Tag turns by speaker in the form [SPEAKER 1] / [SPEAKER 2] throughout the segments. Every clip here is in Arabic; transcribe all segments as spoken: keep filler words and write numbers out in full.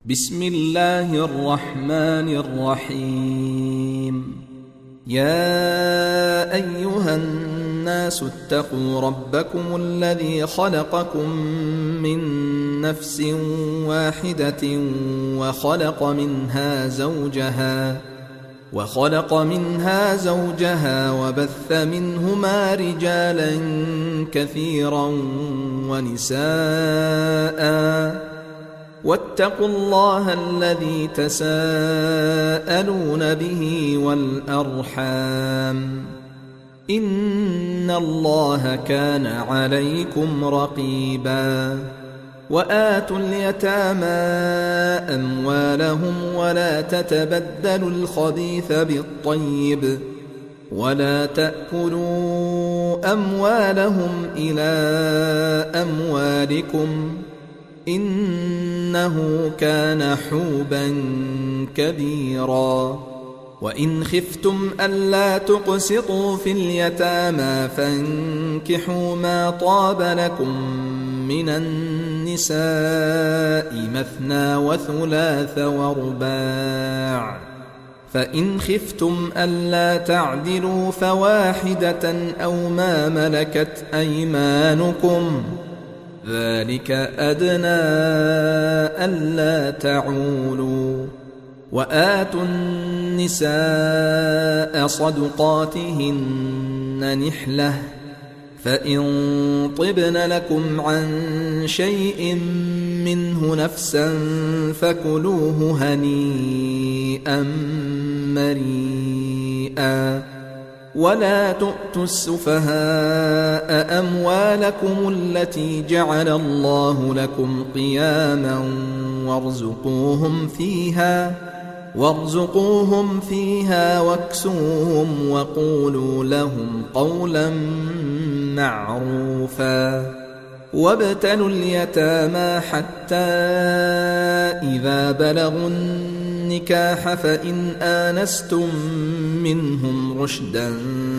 [SPEAKER 1] بسم الله الرحمن الرحيم. يا أيها الناس اتقوا ربكم الذي خلقكم من نفس واحدة وخلق منها زوجها وخلق منها زوجها وبث منهما رجالا كثيرا ونساء واتقوا الله الذي تساءلون به والأرحام إن الله كان عليكم رقيبا. وآتوا اليتامى أموالهم ولا تتبدلوا الخبيث بالطيب ولا تأكلوا أموالهم إلى أموالكم إنه كان حوبا كبيرا. وإن خفتم ألا تقسطوا في اليتامى فانكحوا ما طاب لكم من النساء مثنى وثلاث ورباع، فإن خفتم ألا تعدلوا فواحدة أو ما ملكت أيمانكم ذلك أدنى ألا تعولوا. وآتوا النساء صدقاتهن نحلة فإن طبن لكم عن شيء منه نفسا فكلوه هنيئا مريئا. ولا تؤتوا السفهاء أموالكم التي جعل الله لكم قياما وارزقوهم فيها وارزقوهم فيها واكسوهم وقولوا لهم قولا معروفا. وابتلوا اليتامى حتى إذا بلغوا النكاح فإن آنستم منهم رشدا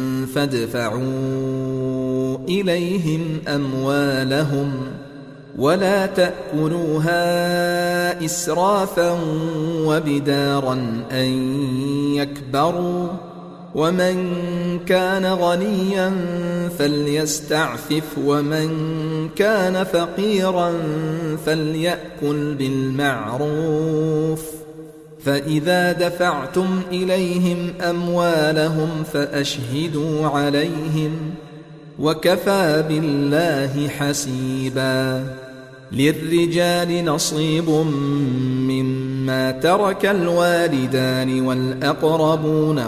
[SPEAKER 1] فادفعوا إليهم أموالهم ولا تأكلوها إسرافا وبدارا أن يكبروا. ومن كان غنيا فليستعفف ومن كان فقيرا فليأكل بالمعروف. فإذا دفعتم إليهم أموالهم فأشهدوا عليهم وكفى بالله حسيبا. للرجال نصيب مما ترك الوالدان والأقربون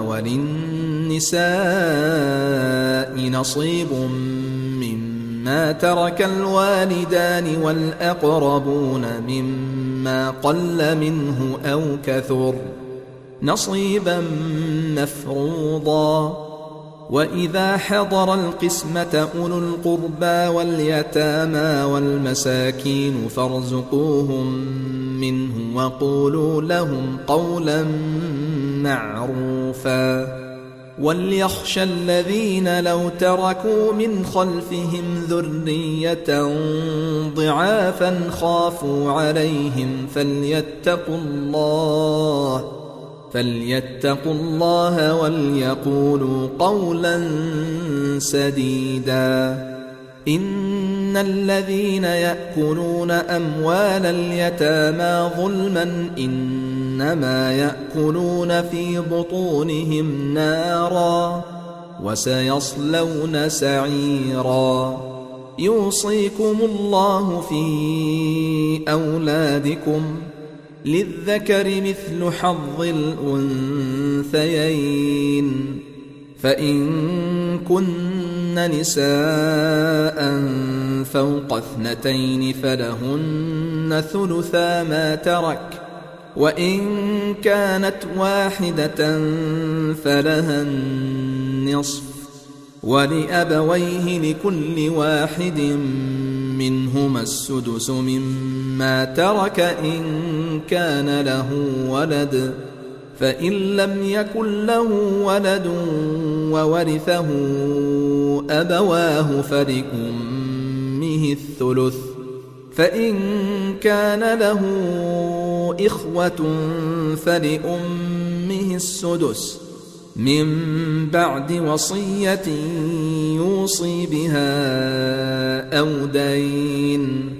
[SPEAKER 1] وللنساء نصيب مما ترك الوالدان والأقربون مما قل منه أو كثر نصيبا مفروضا. وإذا حضر القسمة أولو القربى واليتامى والمساكين فارزقوهم منه وقولوا لهم قولا معروفا. وليخشى الذين لو تركوا من خلفهم ذرية ضعافا خافوا عليهم فليتقوا الله فليتقوا الله وليقولوا قولا سديدا. إن الذين يأكلون أموال اليتامى ظلما إنما يأكلون في بطونهم نارا وسيصلون سعيرا. يوصيكم الله في أولادكم للذكر مثل حظ الأنثيين، فإن كن نساء فوق اثنتين فلهن ثلثا ما ترك، وإن كانت واحدة فلها النصف، ولأبويه لكل واحد منهما السدس مما ترك إن كان له ولد، فإن لم يكن له ولد وورثه أبواه فلأمه الثلث فإن كان له إخوة فلأمه السدس من بعد وصية يوصي بها أو دين.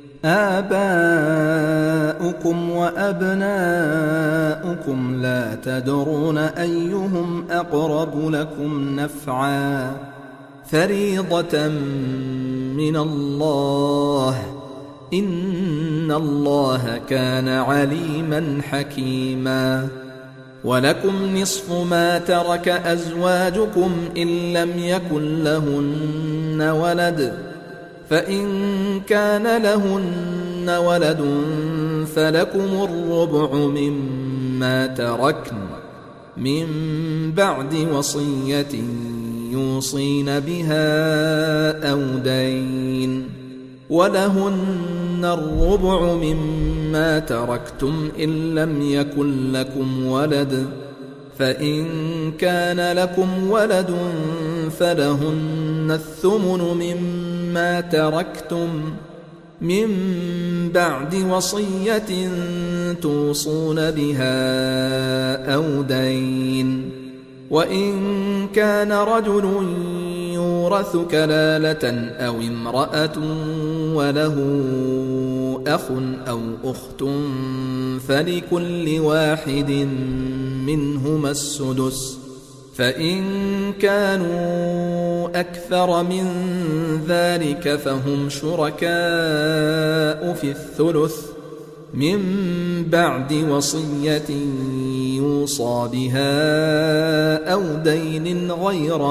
[SPEAKER 1] آباؤكم وأبناؤكم لا تدرون أيهم أقرب لكم نفعا فريضة من الله إن الله كان عليما حكيما. ولكم نصف ما ترك أزواجكم إن لم يكن لهن ولد، فإن كان لهن ولد فلكم الربع مما تركن من بعد وصية يوصين بها أو دين. ولهن الربع مما تركتم إن لم يكن لكم ولد، فإن كان لكم ولد فلهن الثمن مما تركتم من بعد وصية توصون بها أو دين. وإن كان رجل يورث كلالة أو امرأة وله أخ أو أخت فلكل واحد منهما السدس، فإن كانوا أكثر من ذلك فهم شركاء في الثلث من بعد وصية يوصى بها أو دين غير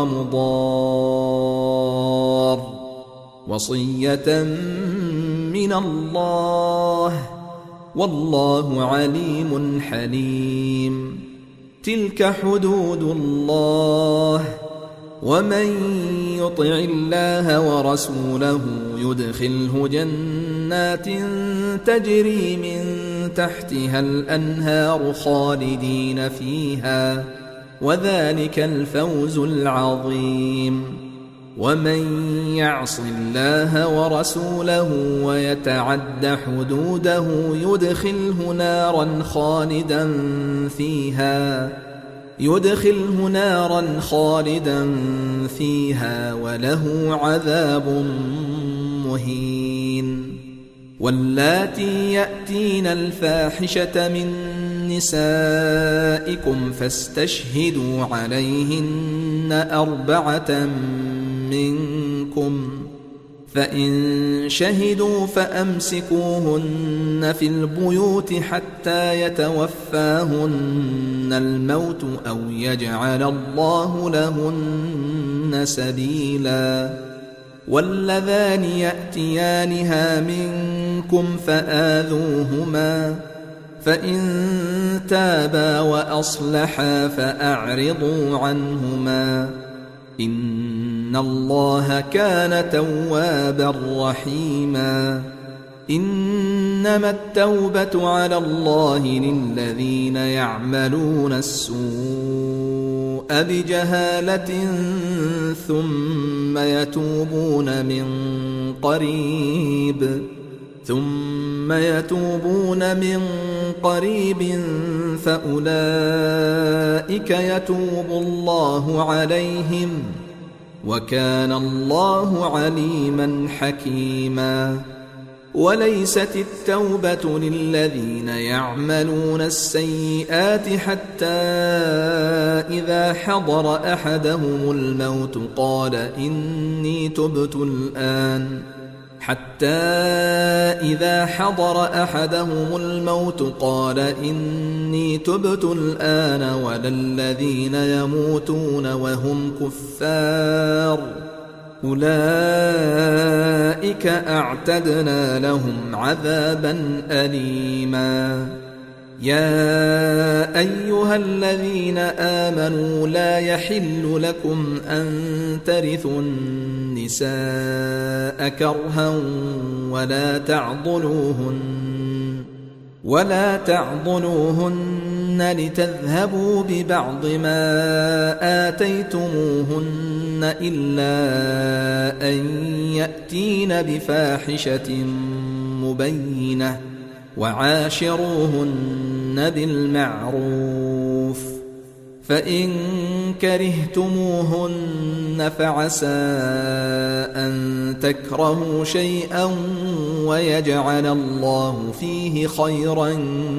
[SPEAKER 1] مضار، وصية من الله والله عليم حليم. تلك حدود الله، ومن يطع الله ورسوله يدخله جنات تجري من تحتها الأنهار خالدين فيها، وذلك الفوز العظيم. ومن يعص الله ورسوله ويتعد حدوده يدخله نارا خالدا فيها يدخله نارا خالدا فيها وله عذاب مهين. واللاتي يأتين الفاحشة من نسائكم فاستشهدوا عليهن أربعة منكم، فإن شهدوا فأمسكوهن في البيوت حتى يتوفاهن الموت أو يجعل الله لهن سبيلا. واللذان يأتيانها منكم فآذوهما، فإن تابا وأصلحا فأعرضوا عنهما إن الله كان توابا رحيما. إنما التوبة على الله للذين يعملون السوء بجهالة ثم يتوبون من قريب ثم يتوبون من قريب فأولئك يتوب الله عليهم وكان الله عليما حكيما. وليست التوبة للذين يعملون السيئات حتى إذا حضر أحدهم الموت قال إني تبت الآن حتى إذا حضر أحدهم الموت قال إني تبت الآن ولا الذين يموتون وهم كفار أولئك أعتدنا لهم عذابا أليما. يا أيها الذين آمنوا لا يحل لكم أن ترثوا النساء كرها ولا تعضلوهن ولا تعضلوهن لتذهبوا ببعض ما آتيتموهن إلا أن يأتين بفاحشة بينة وعاشروهن بالمعروف فإن كرهتموهن فعسى أن تكرهوا شيئا ويجعل الله فيه خيرا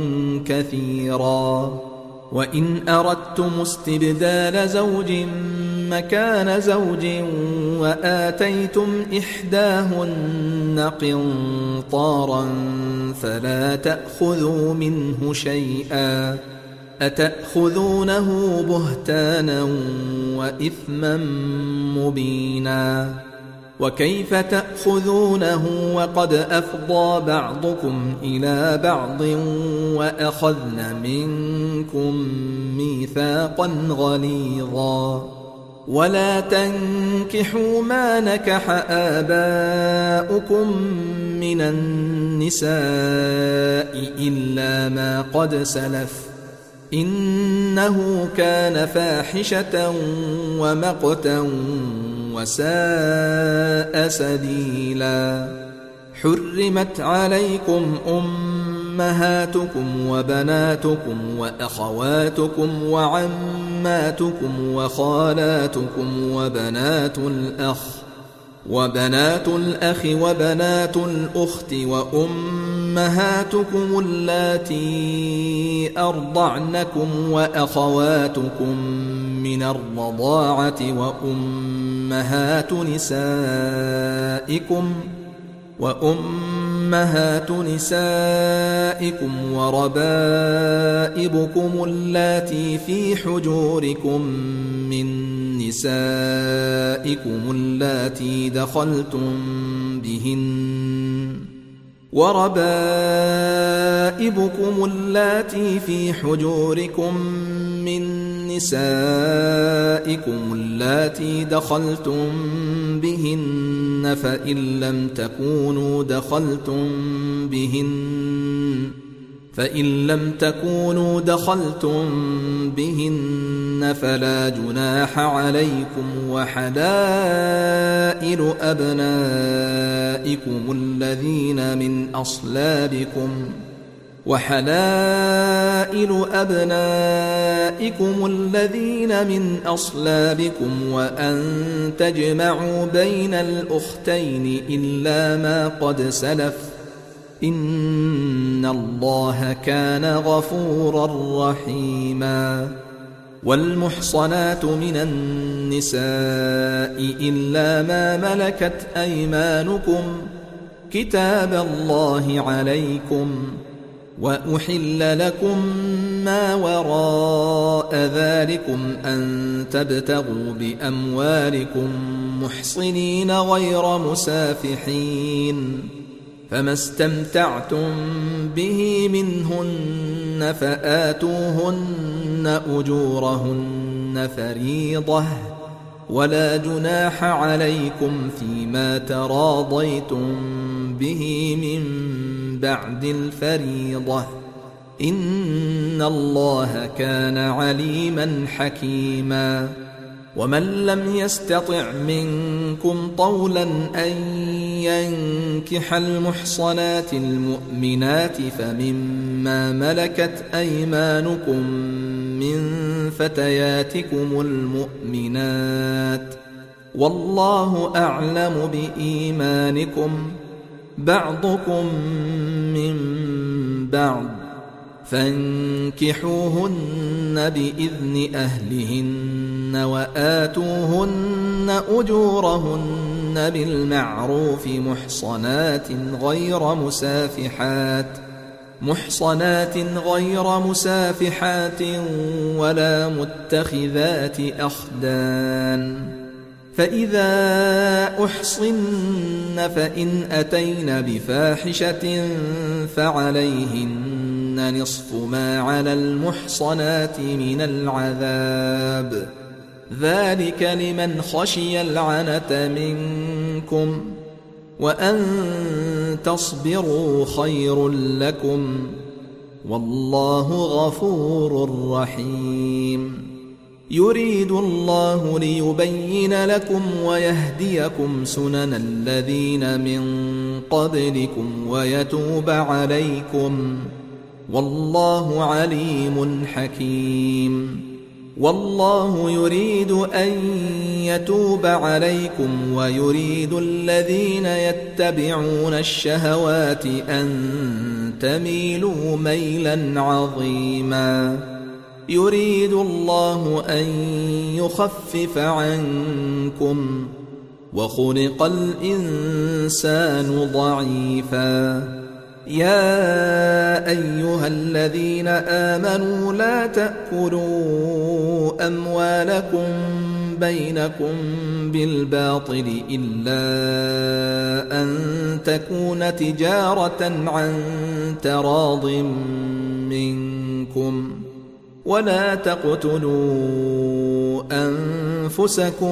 [SPEAKER 1] كثيرا وإن أردتم استبدال زوج مكان زوج وآتيتم إحداهن قنطارا فلا تأخذوا منه شيئا أتأخذونه بهتانا وإثما مبينا وكيف تأخذونه وقد أفضى بعضكم إلى بعض وأخذن منكم ميثاقا غليظا ولا تنكحوا ما نكح آباؤكم من النساء إلا ما قد سلف إنه كان فاحشة ومقتا وساء سبيلا حرمت عليكم أمهاتكم وبناتكم وأخواتكم وعماتكم وخالاتكم وبنات الأخ وبنات الأخ وبنات الأخت وأمهاتكم اللاتي أرضعنكم وأخواتكم من الرضاعة وأمهات نسائكم وأمهات نسائكم وربائبكم اللاتي في حجوركم من نسائكم اللاتي دخلتم بهن وربائبكم اللاتي في حجوركم من نسائكم اللاتي دخلتم بهن فإن لم تكونوا دخلتم بهن فإن لم تكونوا دخلتم بهن فلا جناح عليكم وحلائل أبنائكم الذين من أصلابكم وحلائل أبنائكم الذين من أصلابكم وأن تجمعوا بين الأختين إلا ما قد سلف إن الله كان غفورا رحيما والمحصنات من النساء إلا ما ملكت أيمانكم كتاب الله عليكم وأحل لكم ما وراء ذلكم أن تبتغوا بأموالكم محصنين غير مسافحين فما استمتعتم به منهن فآتوهن أجورهن فريضة ولا جناح عليكم فيما تراضيتم به من بعد الفريضة إن الله كان عليما حكيما ومن لم يستطع منكم طولا أن ينكح المحصنات المؤمنات فمما ملكت أيمانكم من فتياتكم المؤمنات والله أعلم بإيمانكم بعضكم من بعض فانكحوهن بإذن أهلهن وآتوهن أجورهن بالمعروف محصنات غير مسافحات محصنات غير مسافحات ولا متخذات أخدان فإذا أحصن فإن أتين بفاحشة فعليهن نصف ما على المحصنات من العذاب ذلك لمن خشي العنة منكم وأن تصبروا خير لكم والله غفور رحيم يريد الله ليبين لكم ويهديكم سنن الذين من قبلكم ويتوب عليكم والله عليم حكيم. والله يريد أن يتوب عليكم ويريد الذين يتبعون الشهوات أن تميلوا ميلا عظيما. يريد الله أن يخفف عنكم وخلق الإنسان ضعيفا. يا أيها الذين آمنوا لا تأكلوا أموالكم بينكم بالباطل إلا أن تكون تجارة عن تراض منكم ولا تقتلوا أنفسكم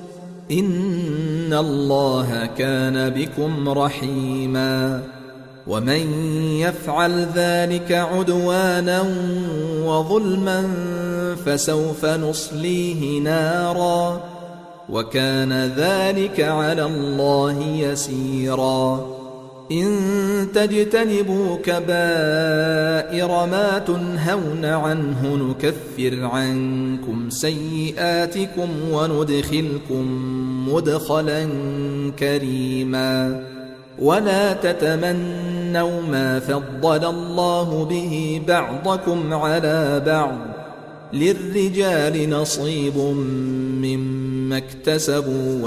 [SPEAKER 1] إن الله كان بكم رحيما. ومن يفعل ذلك عدوانا وظلما فسوف نصليه نارا وكان ذلك على الله يسيرا. إن تجتنبوا كبائر ما تنهون عنه نكفر عنكم سيئاتكم وندخلكم مدخلا كريما. ولا تتمنوا ما فضل الله به بعضكم على بعض للرجال نصيب مما اكتسبوا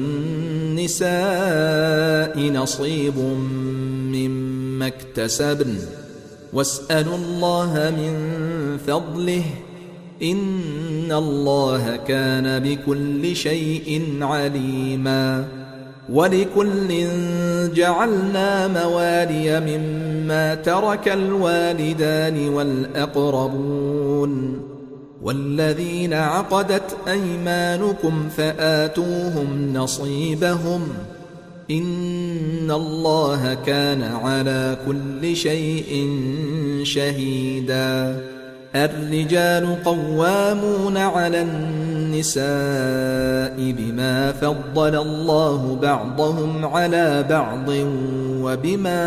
[SPEAKER 1] وللنساء نصيب مما اكتسبن واسألوا الله من فضله إن الله كان بكل شيء عليما. ولكل جعلنا موالي مما ترك الوالدان والأقربون والذين عقدت أيمانكم فآتوهم نصيبهم إن الله كان على كل شيء شهيدا. الرجال قوامون على النساء بما فضل الله بعضهم على بعض وبما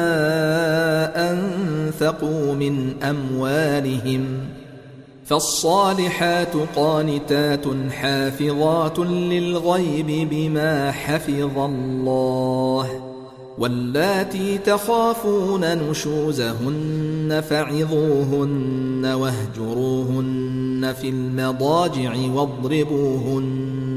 [SPEAKER 1] أنفقوا من أموالهم. فالصالحات قانتات حافظات للغيب بما حفظ الله. واللاتي تخافون نشوزهن فعظوهن واهجروهن في المضاجع واضربوهن.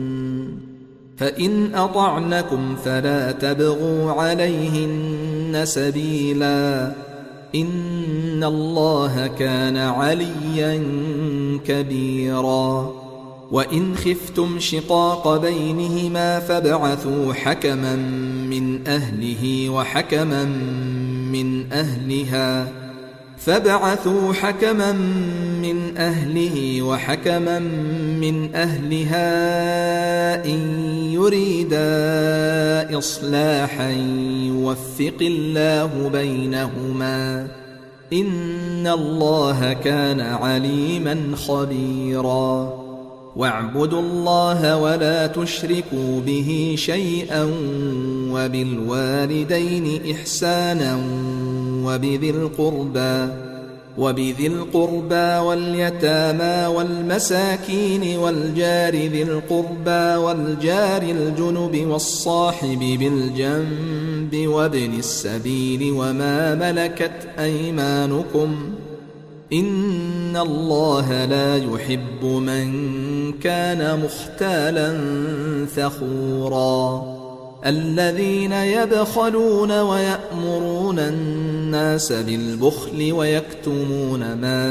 [SPEAKER 1] فإن أطعنكم فلا تبغوا عليهن سبيلا إن الله كان عليا كبيرا. وإن خفتم شقاق بينهما فابعثوا حكما من أهله وحكما من أهلها فابعثوا حكما من أهله وحكما من أهلها إن يريدا إصلاحا يوفق الله بينهما إن الله كان عليما خبيرا. واعبدوا الله ولا تشركوا به شيئا وبالوالدين إحسانا وبذي القربى وبذي القربى واليتامى والمساكين والجار ذي القربى والجار الجنب والصاحب بالجنب وابن السبيل وما ملكت أيمانكم إن الله لا يحب من كان مختالا فخورا. الذين يبخلون ويأمرون الناس بالبخل ويكتمون ما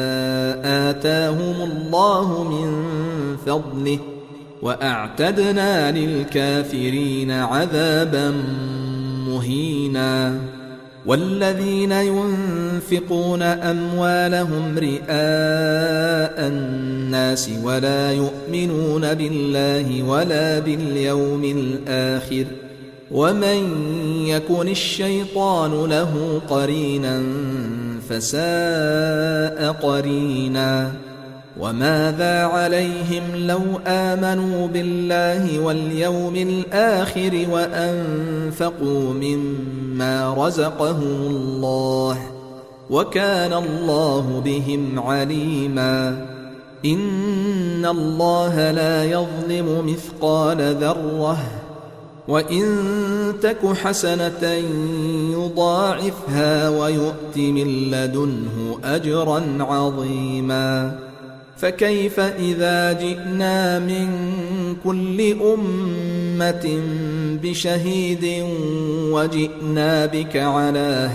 [SPEAKER 1] آتاهم الله من فضله وأعتدنا للكافرين عذابا مهينا. والذين ينفقون أموالهم رئاء الناس ولا يؤمنون بالله ولا باليوم الآخر ومن يكن الشيطان له قرينا فساء قرينا. وماذا عليهم لو آمنوا بالله واليوم الآخر وأنفقوا مما رزقهم الله وكان الله بهم عليما إن الله لا يظلم مثقال ذرة وإن تك حسنة يضاعفها ويؤت من لدنه أجرا عظيما فكيف إذا جئنا من كل أمة بشهيد وجئنا بك على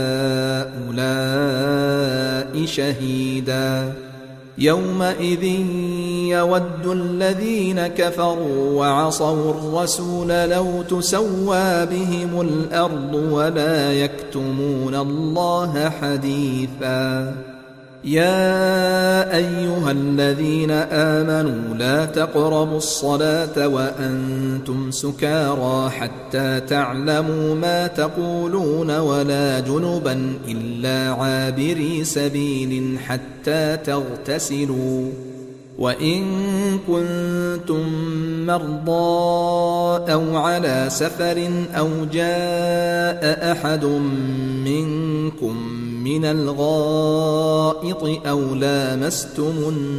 [SPEAKER 1] هؤلاء شهيدا يومئذ يود الذين كفروا وعصوا الرسول لو تسوى بهم الأرض ولا يكتمون الله حديثا يا أيها الذين آمنوا لا تقربوا الصلاة وأنتم سكارى حتى تعلموا ما تقولون ولا جنبا إلا عابري سبيل حتى تغتسلوا وإن كنتم مرضى أو على سفر أو جاء أحد منكم من الغائط أو لامستم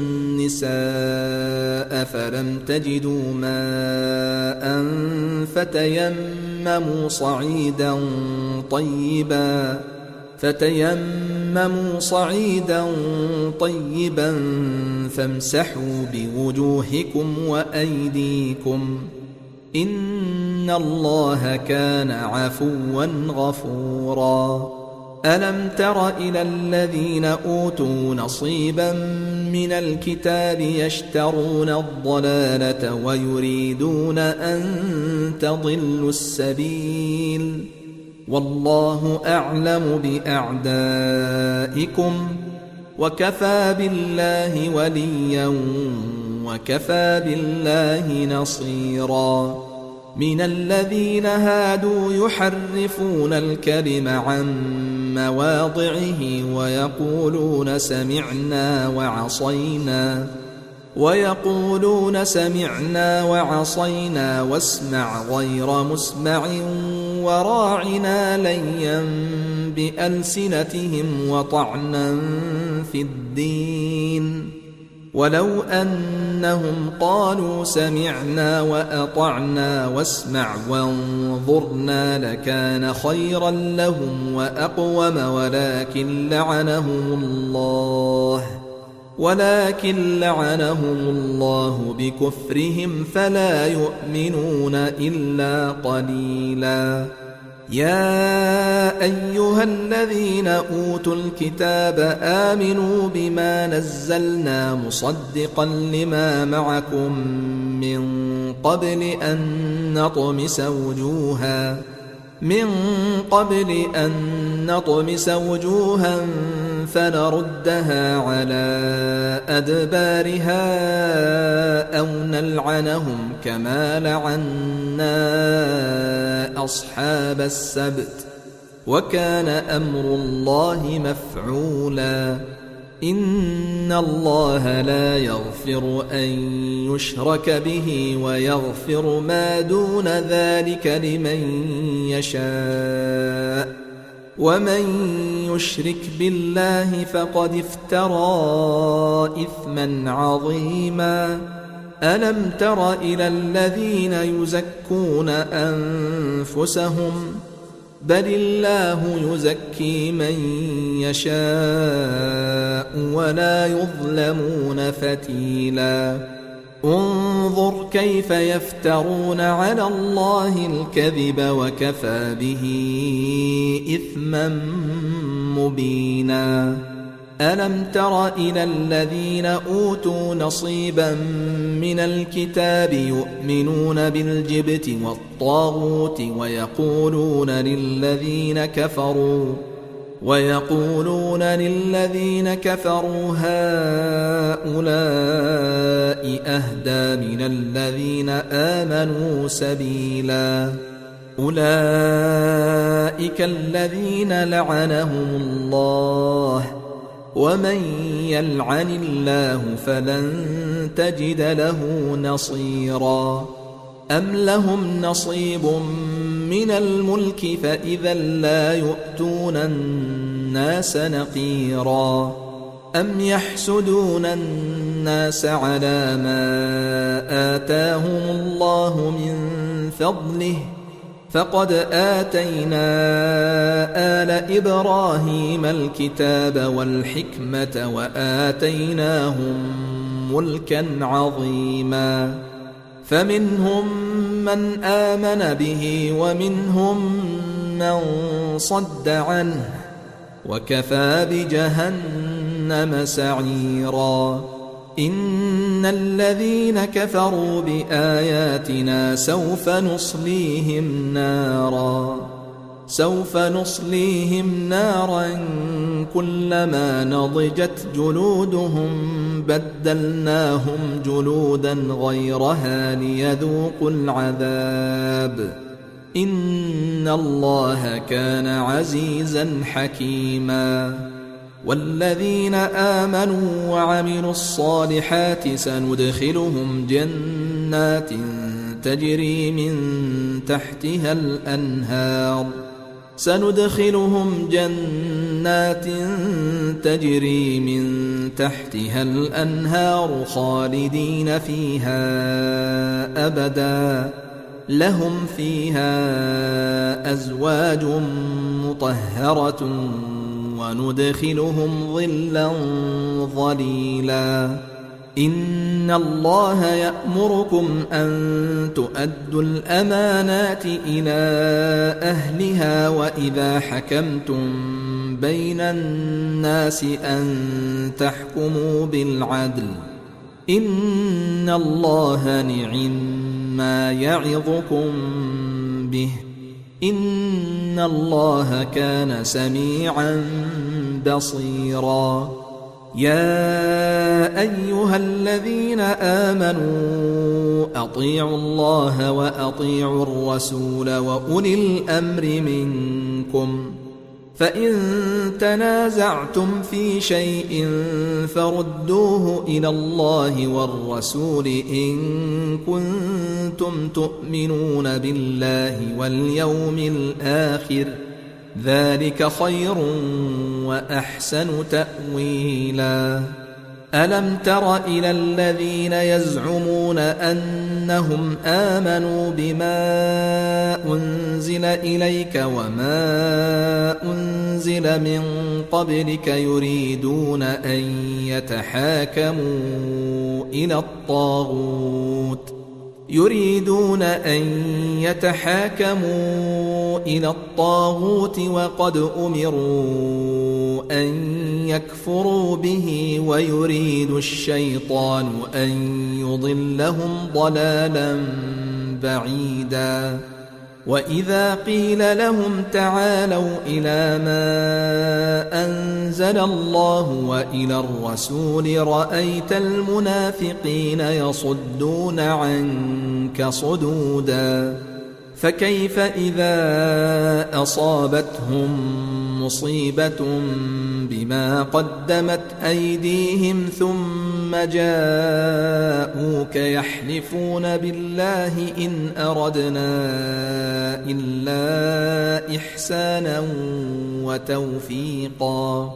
[SPEAKER 1] النساء فلم تجدوا ماء فتيمموا صعيدا طيبا فتيمموا صعيدا طيبا فامسحوا بوجوهكم وأيديكم إن الله كان عفوا غفورا ألم تر إلى الذين أوتوا نصيبا من الكتاب يشترون الضلالة ويريدون أن تضلوا السبيل والله أعلم بأعدائكم وكفى بالله وليا وكفى بالله نصيرا من الذين هادوا يحرفون الكلم عن مواضعه ويقولون سمعنا وعصينا ويقولون سمعنا وعصينا واسمع غير مسمع وراعنا ليا بألسنتهم وطعنا في الدين ولو أنهم قالوا سمعنا وأطعنا واسمع وانظرنا لكان خيرا لهم وأقوم ولكن لعنهم الله ولكن لعنهم الله بكفرهم فلا يؤمنون إلا قليلا يا أيها الذين أوتوا الكتاب آمنوا بما نزلنا مصدقا لما معكم من قبل أن نطمس وجوها من قبل أن نطمس وجوها فنردها على أدبارها أو نلعنهم كما لعنا أصحاب السبت وكان أمر الله مفعولا إن الله لا يغفر أن يشرك به ويغفر ما دون ذلك لمن يشاء ومن يشرك بالله فقد افترى إثما عظيما ألم تر إلى الذين يزكون أنفسهم بل الله يزكي من يشاء ولا يظلمون فتيلا انظر كيف يفترون على الله الكذب وكفى به إثما مبينا ألم تر إلى الذين أوتوا نصيبا من الكتاب يؤمنون بالجبت والطاغوت ويقولون للذين كفروا ويقولون للذين كفروا هؤلاء أهدى من الذين آمنوا سبيلا أولئك الذين لعنهم الله ومن يلعن الله فلن تجد له نصيرا أم لهم نصيب من الملك فإذا لا يؤتون الناس نقيرا أم يحسدون الناس على ما آتاهم الله من فضله فقد آتينا آل إبراهيم الكتاب والحكمة وآتيناهم ملكا عظيما فمنهم من آمن به ومنهم من صد عنه وكفى بجهنم سعيرا إن الذين كفروا بآياتنا سوف نصليهم نارا سوف نصليهم نارا كلما نضجت جلودهم بدلناهم جلودا غيرها ليذوقوا العذاب إن الله كان عزيزا حكيما والذين آمنوا وعملوا الصالحات سندخلهم جنات تجري من تحتها الأنهار سندخلهم جنات تجري من تحتها الأنهار خالدين فيها أبدا لهم فيها أزواج مطهرة وندخلهم ظلا ظليلا إن الله يأمركم أن تؤدوا الأمانات إلى أهلها وإذا حكمتم بين الناس أن تحكموا بالعدل إن الله نعم ما يعظكم به إن الله كان سميعا بصيرا يا أيها الذين آمنوا أطيعوا الله وأطيعوا الرسول وأولي الأمر منكم فإن تنازعتم في شيء فردوه إلى الله والرسول إن كنتم تؤمنون بالله واليوم الآخر ذلك خير وأحسن تأويلا ألم تر إلى الذين يزعمون أنهم آمنوا بما أنزل إليك وما أنزل من قبلك يريدون أن يتحاكموا إلى الطاغوت يريدون أن يتحاكموا إلى الطاغوت وقد أمروا أن يكفروا به ويريد الشيطان أن يضلهم ضلالا بعيدا وإذا قيل لهم تعالوا إلى ما أنزل الله وإلى الرسول رأيت المنافقين يصدون عنك صدودا فكيف إذا أصابتهم مصيبة بما قدمت أيديهم ثم جاءوك يحلفون بالله إن أردنا إلا إحسانا وتوفيقا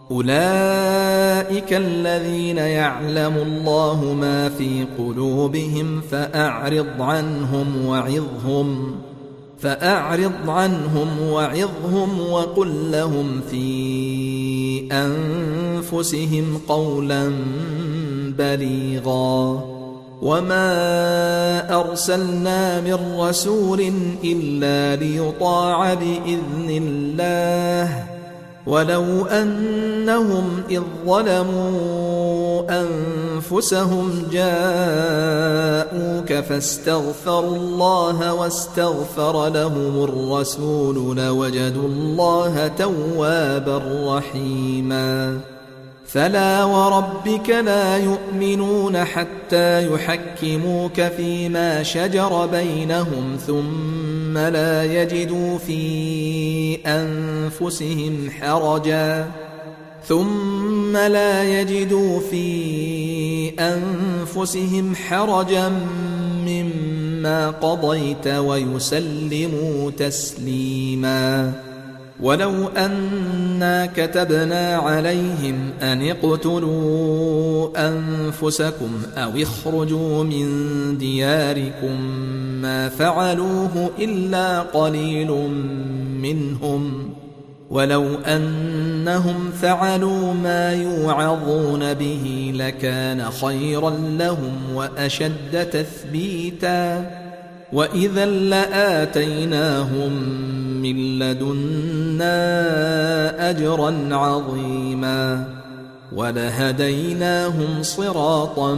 [SPEAKER 1] أولئك الذين يعلم الله ما في قلوبهم فأعرض عنهم وعظهم فأعرض عنهم وعظهم وقل لهم في أنفسهم قولا بليغا وما أرسلنا من رسول إلا ليطاع بإذن الله ولو أنهم إذ ظلموا أنفسهم جاءوك فاستغفروا الله واستغفر لهم الرسول لوجدوا الله توابا رحيما فلا وربك لا يؤمنون حتى يحكموك فيما شجر بينهم ثم لا يجدوا في أنفسهم حرجا ثم ثم لا يجدوا في أنفسهم حرجا مما قضيت ويسلموا تسليما. ولو أنا كتبنا عليهم أن اقتلوا أنفسكم أو اخرجوا من دياركم ما فعلوه إلا قليل منهم، ولو أنهم فعلوا ما يوعظون به لكان خيرا لهم وأشد تثبيتا، وإذا لآتيناهم من لدنا أجرا عظيما ولهديناهم صراطا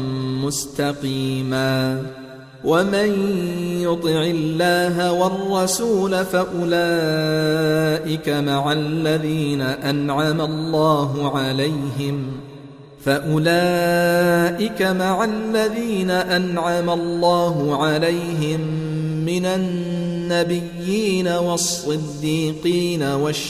[SPEAKER 1] مستقيما. ومن يطع الله والرسول فأولئك مع الذين أنعم الله عليهم فأولئك مع الذين أنعم الله عليهم من النبيين والصديقين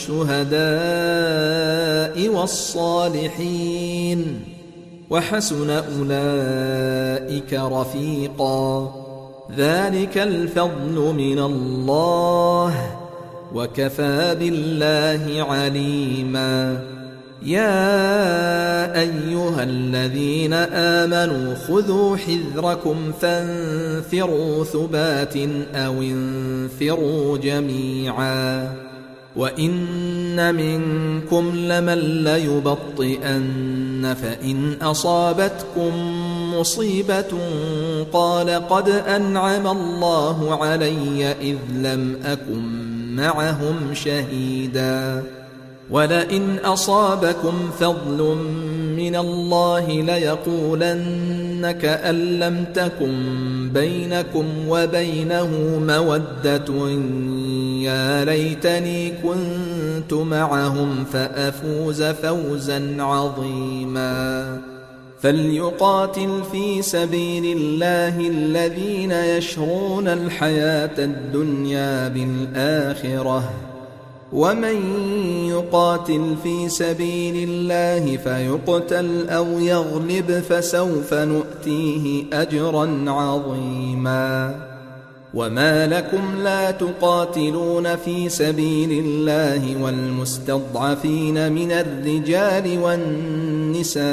[SPEAKER 1] والشهداء والصالحين وحسن أولئك رفيقا. ذلك الفضل من الله وكفى بالله عليما. يا أيها الذين آمنوا خذوا حذركم فانفروا ثبات أو انفروا جميعا. وإن منكم لمن ليبطئن فإن أصابتكم مصيبة قال قد أنعم الله علي إذ لم أكن معهم شهيدا. ولئن أصابكم فضل من الله ليقولن كأن لم تكن بينكم وبينه مودة يا ليتني كنت معهم فأفوز فوزا عظيما. فليقاتل في سبيل الله الذين يشرون الحياة الدنيا بالآخرة، ومن يقاتل في سبيل الله فيقتل أو يغلب فسوف نؤتيه أجرا عظيما. وما لكم لا تقاتلون في سبيل الله والمستضعفين من الرجال والنساء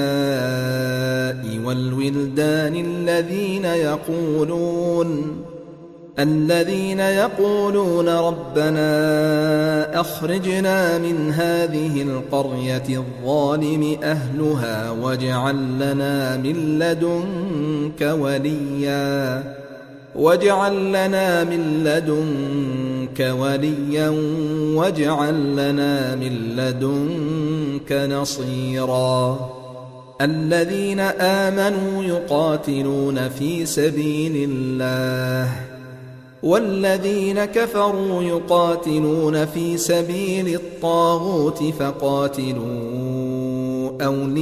[SPEAKER 1] والولدان الذين يقولون الذين يقولون ربنا أخرجنا من هذه القرية الظالم أهلها واجعل لنا من لدنك وليا واجعل لنا من لدنك وليا واجعل لنا من لدنك نصيرا. الذين آمنوا يقاتلون في سبيل الله والذين كفروا يقاتلون في سبيل الطاغوت فقاتلوا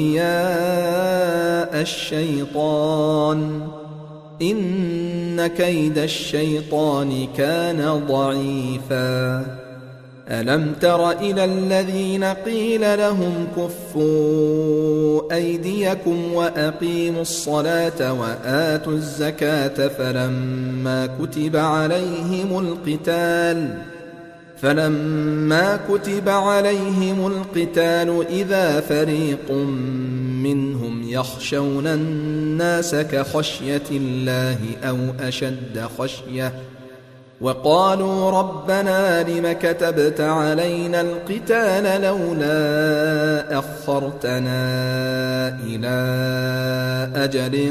[SPEAKER 1] أولياء الشيطان إن كيد الشيطان كان ضعيفا. ألم تر إلى الذين قيل لهم كفوا أيديكم وأقيموا الصلاة وآتوا الزكاة فلما كتب عليهم القتال فلما كتب عليهم القتال إذا فريق منهم يخشون الناس كخشية الله أو أشد خشية وقالوا ربنا لم كتبت علينا القتال لولا أخرتنا إلى أجل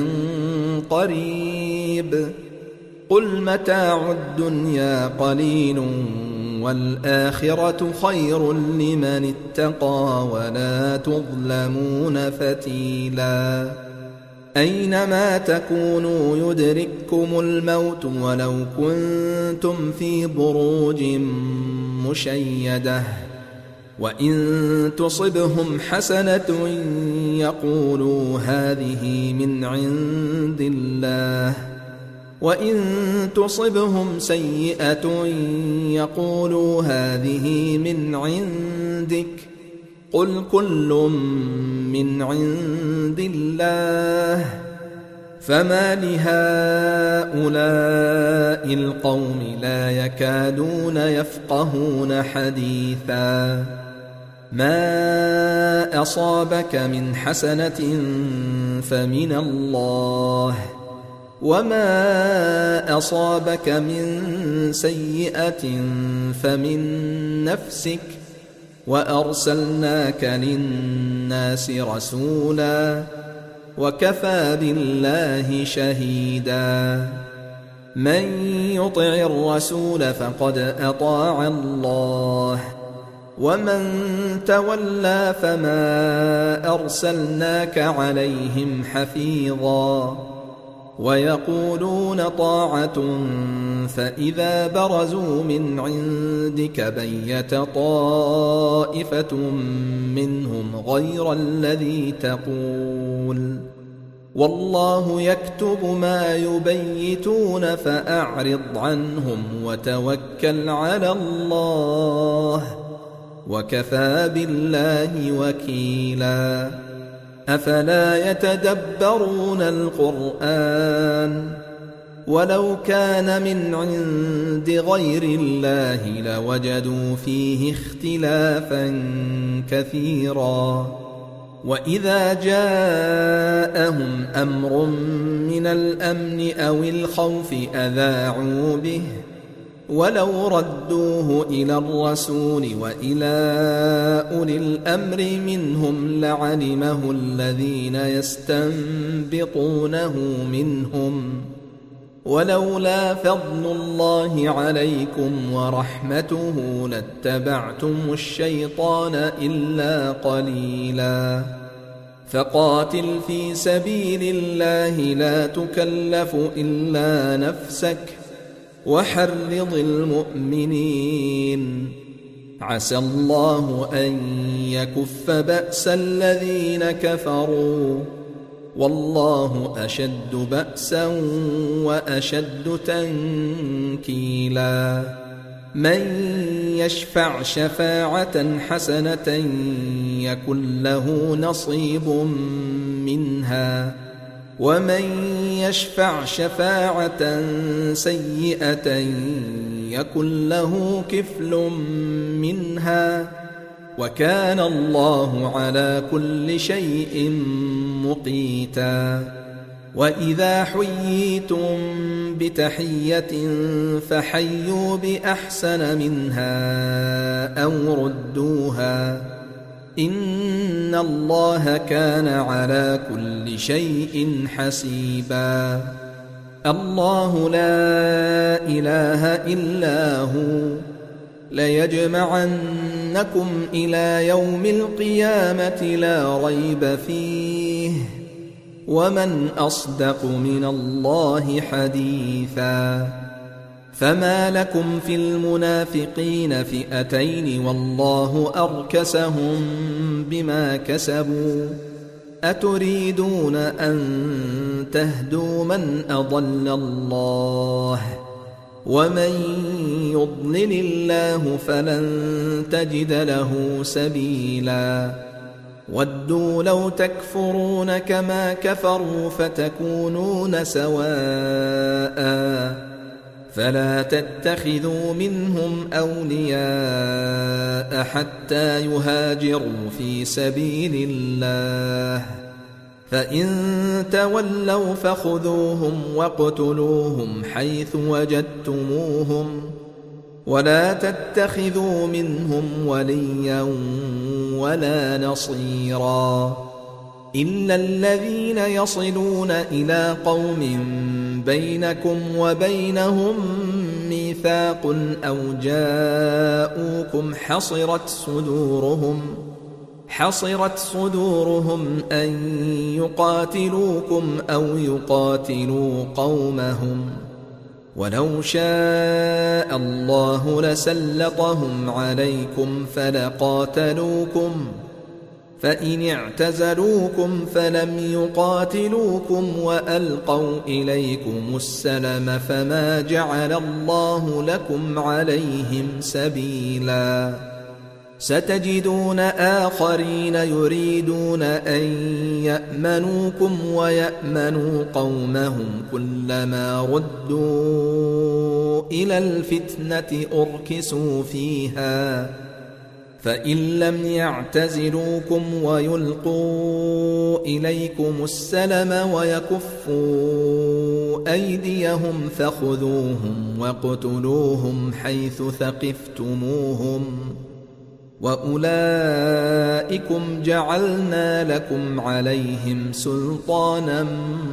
[SPEAKER 1] قريب قل متاع الدنيا قليل والآخرة خير لمن اتقى ولا تظلمون فتيلا. أينما تكونوا يدرككم الموت ولو كنتم في بروج مشيدة وإن تصبهم حسنة يقولوا هذه من عند الله وإن تصبهم سيئة يقولوا هذه من عندك قل كل من عند الله فما لهؤلاء القوم لا يكادون يفقهون حديثا ما أصابك من حسنة فمن الله وما أصابك من سيئة فمن نفسك وأرسلناك للناس رسولا وكفى بالله شهيدا من يطع الرسول فقد أطاع الله ومن تولى فما أرسلناك عليهم حفيظا ويقولون طاعة فإذا برزوا من عندك بيت طائفة منهم غير الذي تقول والله يكتب ما يبيتون فأعرض عنهم وتوكل على الله وكفى بالله وكيلا أفلا يتدبرون القرآن ولو كان من عند غير الله لوجدوا فيه اختلافا كثيرا وإذا جاءهم أمر من الأمن أو الخوف أذاعوا به ولو ردوه إلى الرسول وإلى أولي الأمر منهم لعلمه الذين يستنبطونه منهم ولولا فضل الله عليكم ورحمته لاتبعتم الشيطان إلا قليلا فقاتل في سبيل الله لا تكلف إلا نفسك وحرض المؤمنين عسى الله أن يكف بأس الذين كفروا والله أشد بأسا وأشد تنكيلا من يشفع شفاعة حسنة يكن له نصيب منها ومن يشفع شفاعة سيئة يكن له كفل منها وكان الله على كل شيء مقيتا وإذا حييتم بتحية فحيوا بأحسن منها أو ردوها إن الله كان على كل شيء حسيبا الله لا إله إلا هو ليجمعنكم إلى يوم القيامة لا ريب فيه ومن أصدق من الله حديثا فما لكم في المنافقين فئتين والله أركسهم بما كسبوا أتريدون أن تهدوا من أضل الله ومن يضلل الله فلن تجد له سبيلا ودوا لو تكفرون كما كفروا فتكونون سواء فلا تتخذوا منهم أولياء حتى يهاجروا في سبيل الله فإن تولوا فخذوهم واقتلوهم حيث وجدتموهم ولا تتخذوا منهم وليا ولا نصيرا إلا الذين يصلون إلى قوم بينكم وبينهم ميثاق أو جاءوكم حصرت صدورهم حصرت صدورهم أن يقاتلوكم أو يقاتلوا قومهم ولو شاء الله لسلطهم عليكم فلقاتلوكم فإن اعتزلوكم فلم يقاتلوكم وألقوا إليكم السلم فما جعل الله لكم عليهم سبيلا ستجدون آخرين يريدون أن يأمنوكم ويأمنوا قومهم كلما ردوا إلى الفتنة أركسوا فيها فإن لم يعتزلوكم ويلقوا إليكم السلم ويكفوا أيديهم فخذوهم واقتلوهم حيث ثقفتموهم وأولئكم جعلنا لكم عليهم سلطانا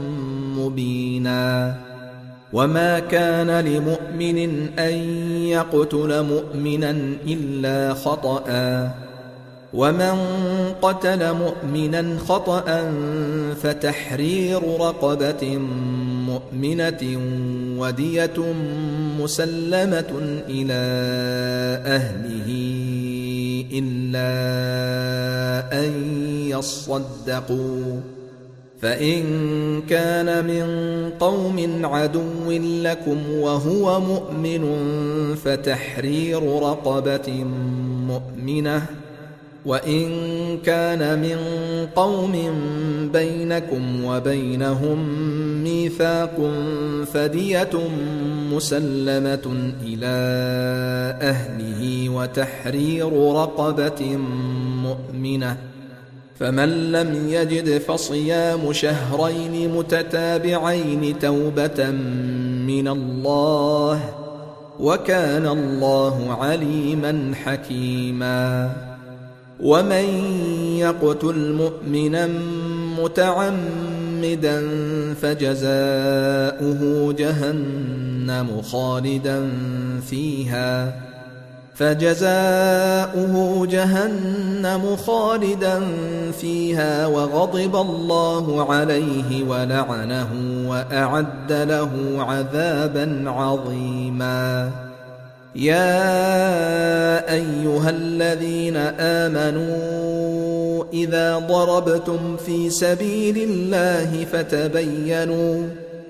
[SPEAKER 1] مبينا وما كان لمؤمن أن يقتل مؤمنا إلا خطأ ومن قتل مؤمنا خطأ فتحرير رقبة مؤمنة ودية مسلمة إلى أهله إلا أن يصدقوا فإن كان من قوم عدو لكم وهو مؤمن فتحرير رقبة مؤمنة وإن كان من قوم بينكم وبينهم ميثاق فدية مسلمة إلى أهله وتحرير رقبة مؤمنة فمن لم يجد فصيام شهرين متتابعين توبة من الله وكان الله عليما حكيما ومن يقتل مؤمنا متعمدا فجزاؤه جهنم خالدا فيها فجزاؤه جهنم خالدا فيها وغضب الله عليه ولعنه وأعد له عذابا عظيما يا أيها الذين آمنوا إذا ضربتم في سبيل الله فتبينوا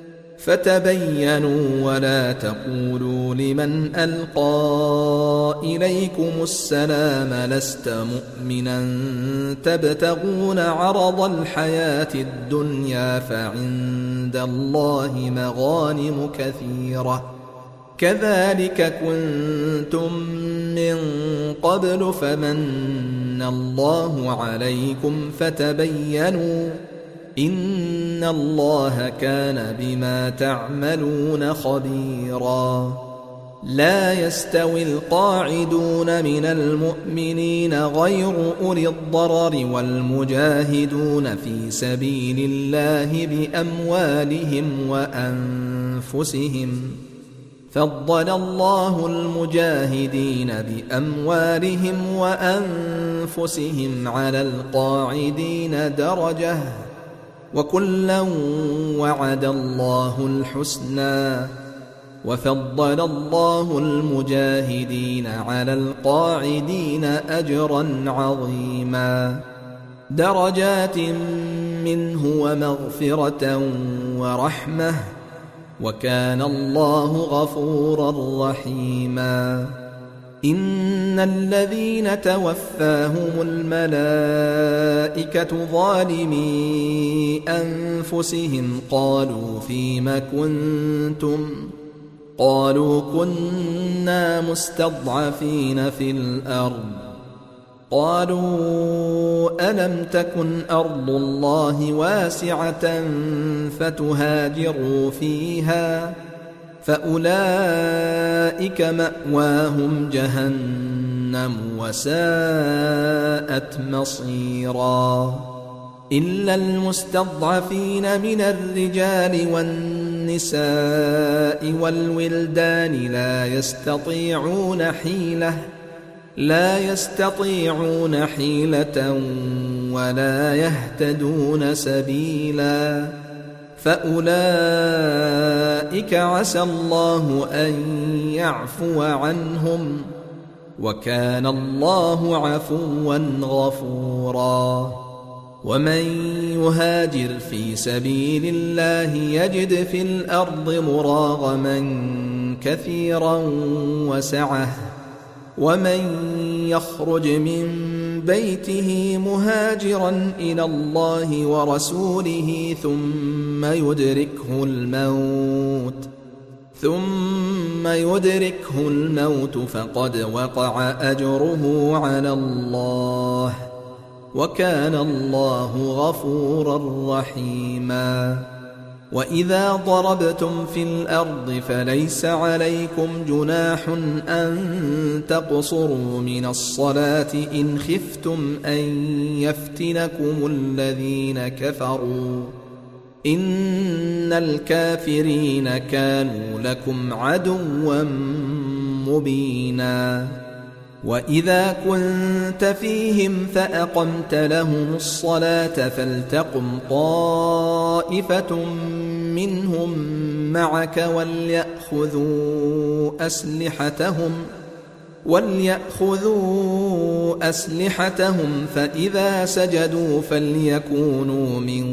[SPEAKER 1] فتبينوا ولا تقولوا لمن ألقى إليكم السلام لست مؤمنا تبتغون عرض الحياة الدنيا فعند الله مغانم كثيرة كذلك كنتم من قبل فمن الله عليكم فتبينوا إن الله كان بما تعملون خبيرا لا يستوي القاعدون من المؤمنين غير أولي الضرر والمجاهدون في سبيل الله بأموالهم وأنفسهم فضل الله المجاهدين بأموالهم وأنفسهم على القاعدين درجة وكلا وعد الله الحسنى وفضل الله المجاهدين على القاعدين أجرا عظيما درجات منه ومغفرة ورحمة وكان الله غفورا رحيما إن الذين توفاهم الملائكة ظالمي أنفسهم قالوا فيم كنتم قالوا كنا مستضعفين في الأرض قالوا ألم تكن أرض الله واسعة فتهاجروا فيها فأولئك مأواهم جهنم وساءت مصيرا إلا المستضعفين من الرجال والنساء والولدان لا يستطيعون حيلة لا يستطيعون حيلة ولا يهتدون سبيلا فأولئك عسى الله أن يعفو عنهم وكان الله عفوا غفورا ومن يهاجر في سبيل الله يجد في الأرض مراغما كثيرا وسعة ومن يخرج من بيته مهاجرا إلى الله ورسوله ثم يدركه الموت ثم يدركه الموت فقد وقع أجره على الله وكان الله غفورا رحيما. وإذا ضربتم في الأرض فليس عليكم جناح أن تقصروا من الصلاة إن خفتم أن يفتنكم الذين كفروا إن الكافرين كانوا لكم عدوا مبينا. وإذا كنت فيهم فأقمت لهم الصلاة فلتقم طائفة منهم معك وليأخذوا أسلحتهم وليأخذوا أسلحتهم فإذا سجدوا فليكونوا من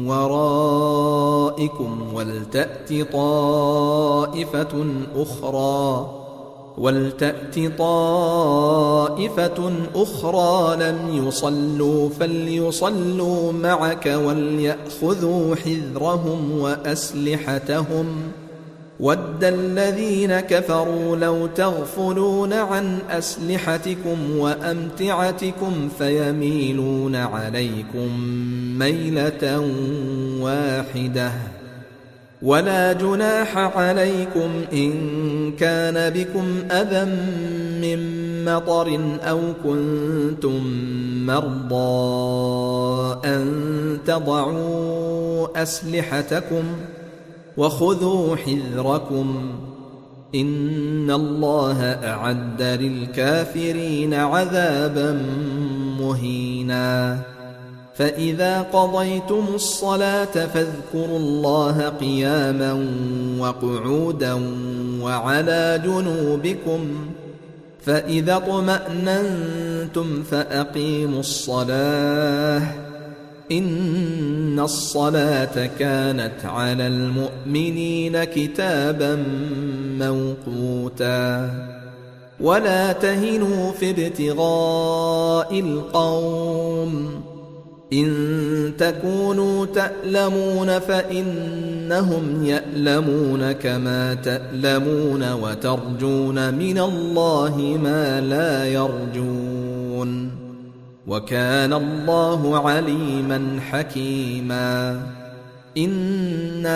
[SPEAKER 1] ورائكم ولتأت طائفة أخرى ولتأت طائفة أخرى لم يصلوا فليصلوا معك وليأخذوا حذرهم وأسلحتهم ود الذين كفروا لو تغفلون عن أسلحتكم وأمتعتكم فيميلون عليكم ميلة واحدة. ولا جناح عليكم إن كان بكم أذى من مطر أو كنتم مرضى أن تضعوا أسلحتكم وخذوا حذركم إن الله أعد للكافرين عذابا مهينا. فإذا قضيتم الصلاة فاذكروا الله قياما وقعودا وعلى جنوبكم فإذا اطمأننتم فأقيموا الصلاة إن الصلاة كانت على المؤمنين كتابا موقوتا. ولا تهنوا في ابتغاء القوم إن تكونوا تألمون فإنهم يألمون كما تألمون وترجون من الله ما لا يرجون وكان الله عليما حكيما. إنا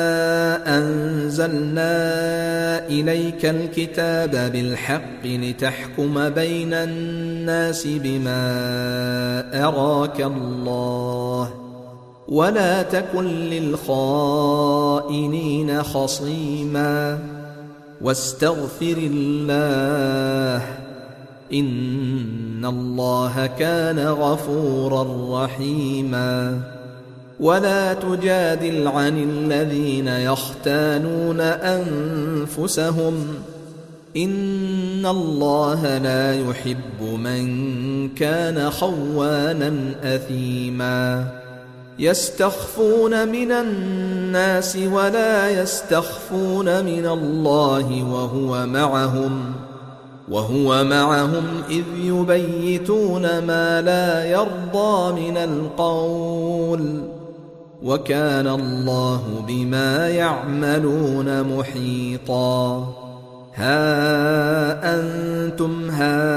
[SPEAKER 1] أنزلنا إليك الكتاب بالحق لتحكم بين الناس بما أراك الله ولا تكن للخائنين خصيما واستغفر الله إن الله كان غفورا رحيما. ولا تجادل عن الذين يختانون أنفسهم إن الله لا يحب من كان خوانا أثيما. يستخفون من الناس ولا يستخفون من الله وهو معهم وهو معهم إذ يبيتون ما لا يرضى من القول وكان الله بما يعملون محيطا. ها أنتم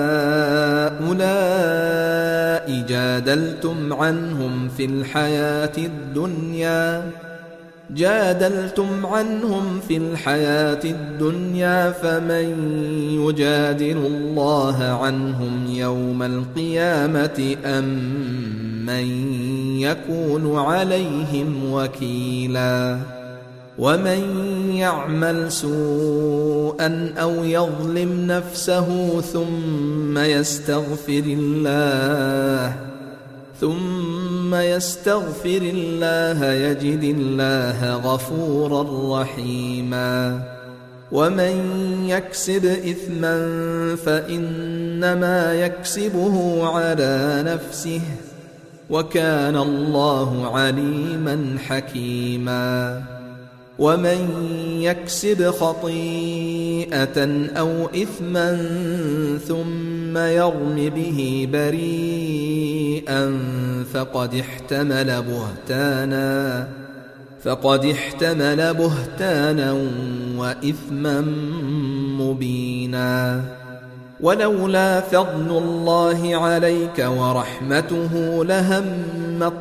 [SPEAKER 1] هؤلاء جادلتم عنهم في الحياة الدنيا جادلتم عنهم في الحياة الدنيا فمن يجادل الله عنهم يوم القيامة أم من يكون عليهم وكيلا. ومن يعمل سوءا أو يظلم نفسه ثم يستغفر الله ثم يستغفر الله يجد الله غفورا رحيما. ومن يكسب إثما فإنما يكسبه على نفسه وكان الله عليما حكيما. ومن يكسب خطيئة أو إثما ثم ثم يرم به بريئا فقد احتمل بهتانا فقد احتمل بهتانا وإثما مبينا. ولولا فضل الله عليك ورحمته لهمت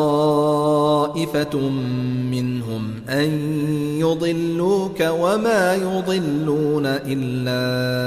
[SPEAKER 1] طائفة منهم أن يضلوك وما يضلون إلا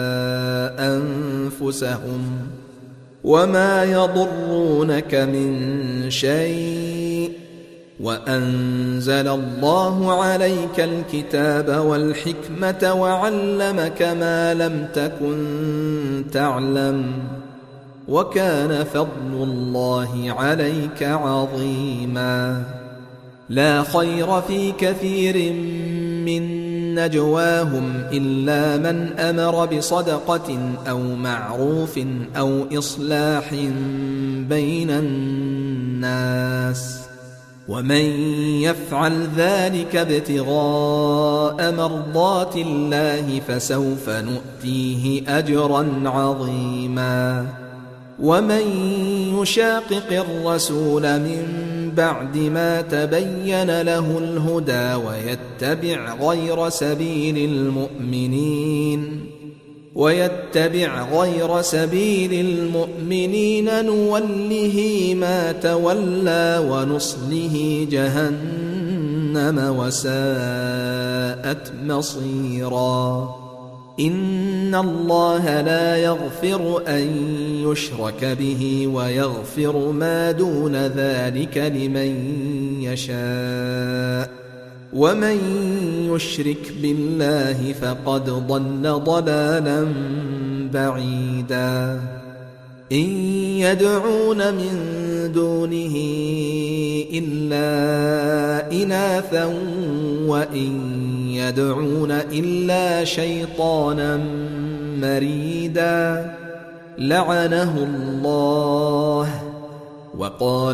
[SPEAKER 1] أنفسهم وما يضرونك من شيء، وأنزل الله عليك الكتاب والحكمة وعلمك ما لم تكن تعلم، وكان فضل الله عليك عظيما. لا خير في كثير من نجواهم إلا من أمر بصدقة أو معروف أو إصلاح بين الناس، ومن يفعل ذلك ابتغاء مرضات الله فسوف نؤتيه أجرا عظيما. ومن يشاقق الرسول من بعد ما تبين له الهدى ويتبع غير سبيل المؤمنين ويتبع غير سبيل المؤمنين نوله ما تولى ونصله جهنم وساءت مصيرا. إن الله لا يغفر أن يشرك به ويغفر ما دون ذلك لمن يشاء، ومن يشرك بالله فقد ضل ضلالا بعيدا. إن يدعون من دونه إلا إناثا وإن يدعون إلا شيطانا مريدا لعنه الله وقال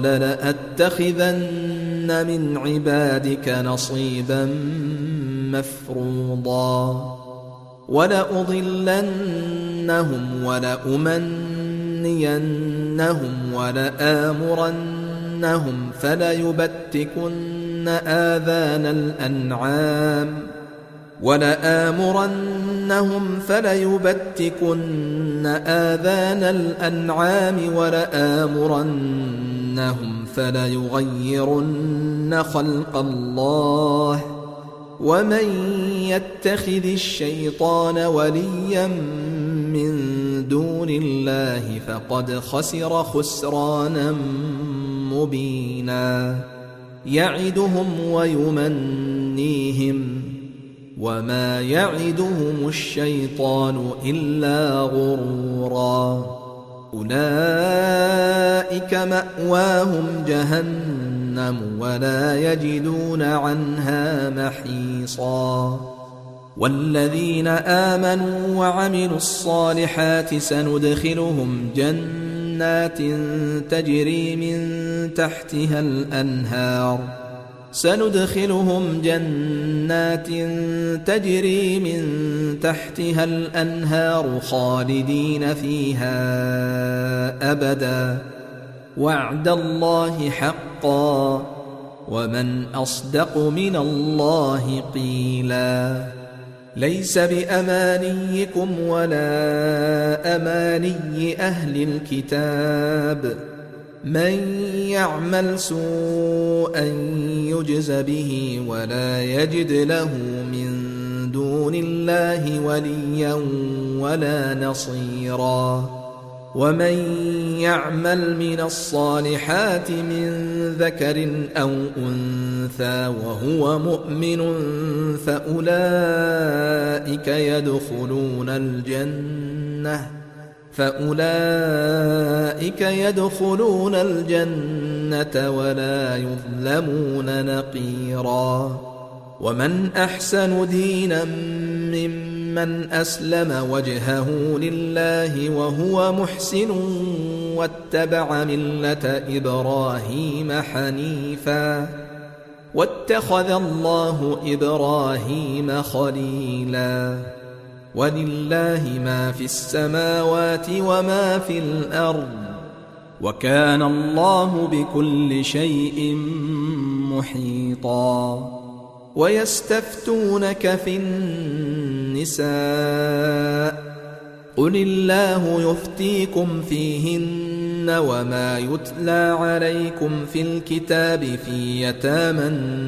[SPEAKER 1] لأتخذن من عبادك نصيبا مفروضا ولأضلنهم ولأمنينهم ولآمرنهم فليبتكن آذان الأنعام ولآمرنهم فليبتكن آذان الأنعام ولآمرنهم فليغيرن خلق الله ومن يتخذ الشيطان وليا من دون الله فقد خسر خسرانا مبينا. يعدهم ويمنيهم وما يعدهم الشيطان إلا غرورا. أولئك مأواهم جهنم ولا يجدون عنها محيصا. والذين آمنوا وعملوا الصالحات سندخلهم جنات تجري من تحتها الأنهار سندخلهم جنات تجري من تحتها الأنهار خالدين فيها أبدا وعد الله حقا ومن أصدق من الله قيلا. ليس بأمانيكم ولا أماني أهل الكتاب من يعمل سوءا يجز به ولا يجد له من دون الله وليا ولا نصيرا. ومن يعمل من الصالحات من ذكر أو أنثى وهو مؤمن فأولئك يدخلون الجنة فأولئك يدخلون الجنة ولا يظلمون نقيرا. ومن أحسن دينا ممن أسلم وجهه لله وهو محسن واتبع ملة إبراهيم حنيفا واتخذ الله إبراهيم خليلا. ولله ما في السماوات وما في الأرض وكان الله بكل شيء محيطا. ويستفتونك في النساء قل الله يفتيكم فيهن وما يتلى عليكم في الكتاب في يتامى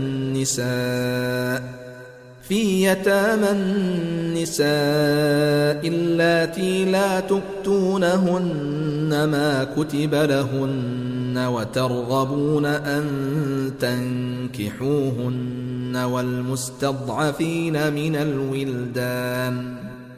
[SPEAKER 1] النساء في يتامى النساء اللاتي لا تؤتونهن ما كتب لهن وترغبون أن تنكحوهن والمستضعفين من الولدان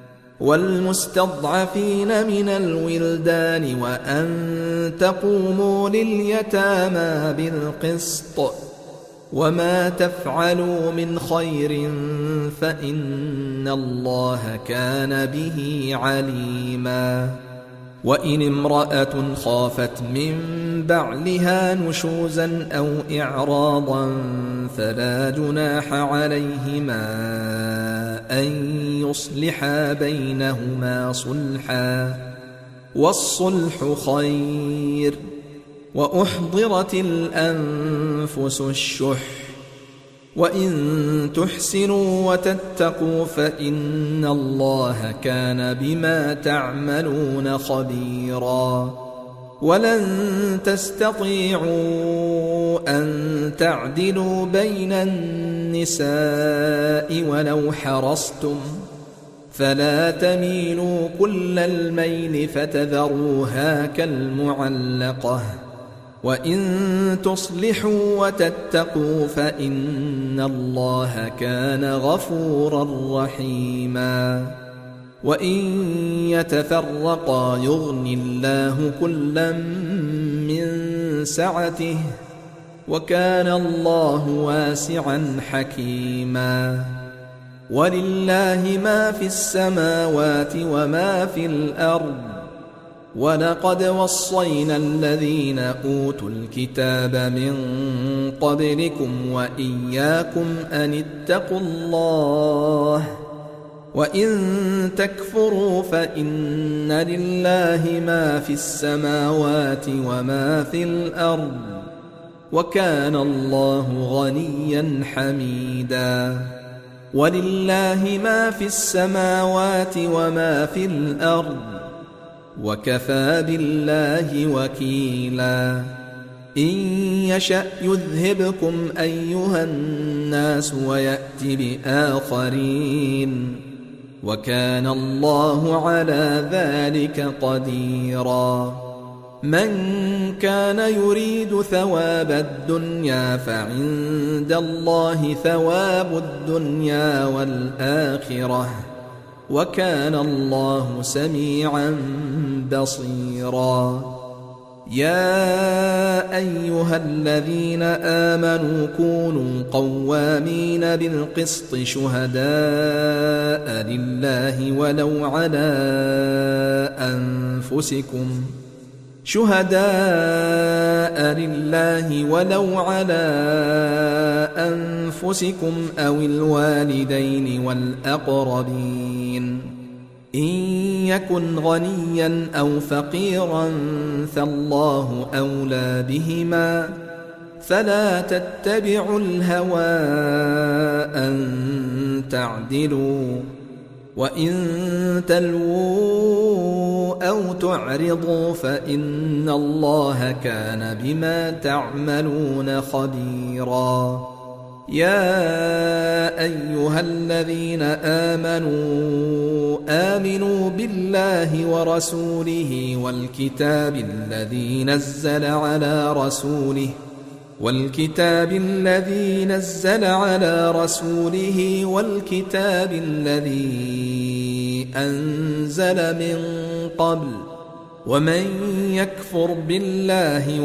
[SPEAKER 1] والمستضعفين من الولدان وأن تقوموا لليتامى بالقسط وما تفعلوا من خير فإن الله كان به عليما. وإن امرأة خافت من بعلها نشوزا أو إعراضا فلا جناح عليهما أن يصلحا بينهما صلحا والصلح خير. وأحضرت الأنفس الشح وإن تحسنوا وتتقوا فإن الله كان بما تعملون خبيرا. ولن تستطيعوا أن تعدلوا بين النساء ولو حرصتم فلا تميلوا كل الميل فتذروها كالمعلقة وإن تصلحوا وتتقوا فإن الله كان غفورا رحيما. وإن يتفرقا يغن الله كلا من سعته وكان الله واسعا حكيما. ولله ما في السماوات وما في الأرض ولقد وصينا الذين أوتوا الكتاب من قبلكم وإياكم أن اتقوا الله وإن تكفروا فإن لله ما في السماوات وما في الأرض وكان الله غنيا حميدا. ولله ما في السماوات وما في الأرض وكفى بالله وكيلا. إن يشأ يذهبكم أيها الناس ويأت بآخرين وكان الله على ذلك قديرا. من كان يريد ثواب الدنيا فعند الله ثواب الدنيا والآخرة وكان الله سميعا بصيرا. يا أيها الذين آمنوا كونوا قوامين بالقسط شهداء لله ولو على أنفسكم شهداء لله ولو على أنفسكم أو الوالدين والأقربين إن يكن غنيا أو فقيرا فالله أولى بهما فلا تتبعوا الهوى أن تعدلوا وإن تلووا أو تعرضوا فإن الله كان بما تعملون خبيرا. يا أيها الذين آمنوا آمنوا بالله ورسوله والكتاب الذي نزل على رسوله والكتاب الذي نزل على رسوله والكتاب الذي أنزل من قبل ومن يكفر بالله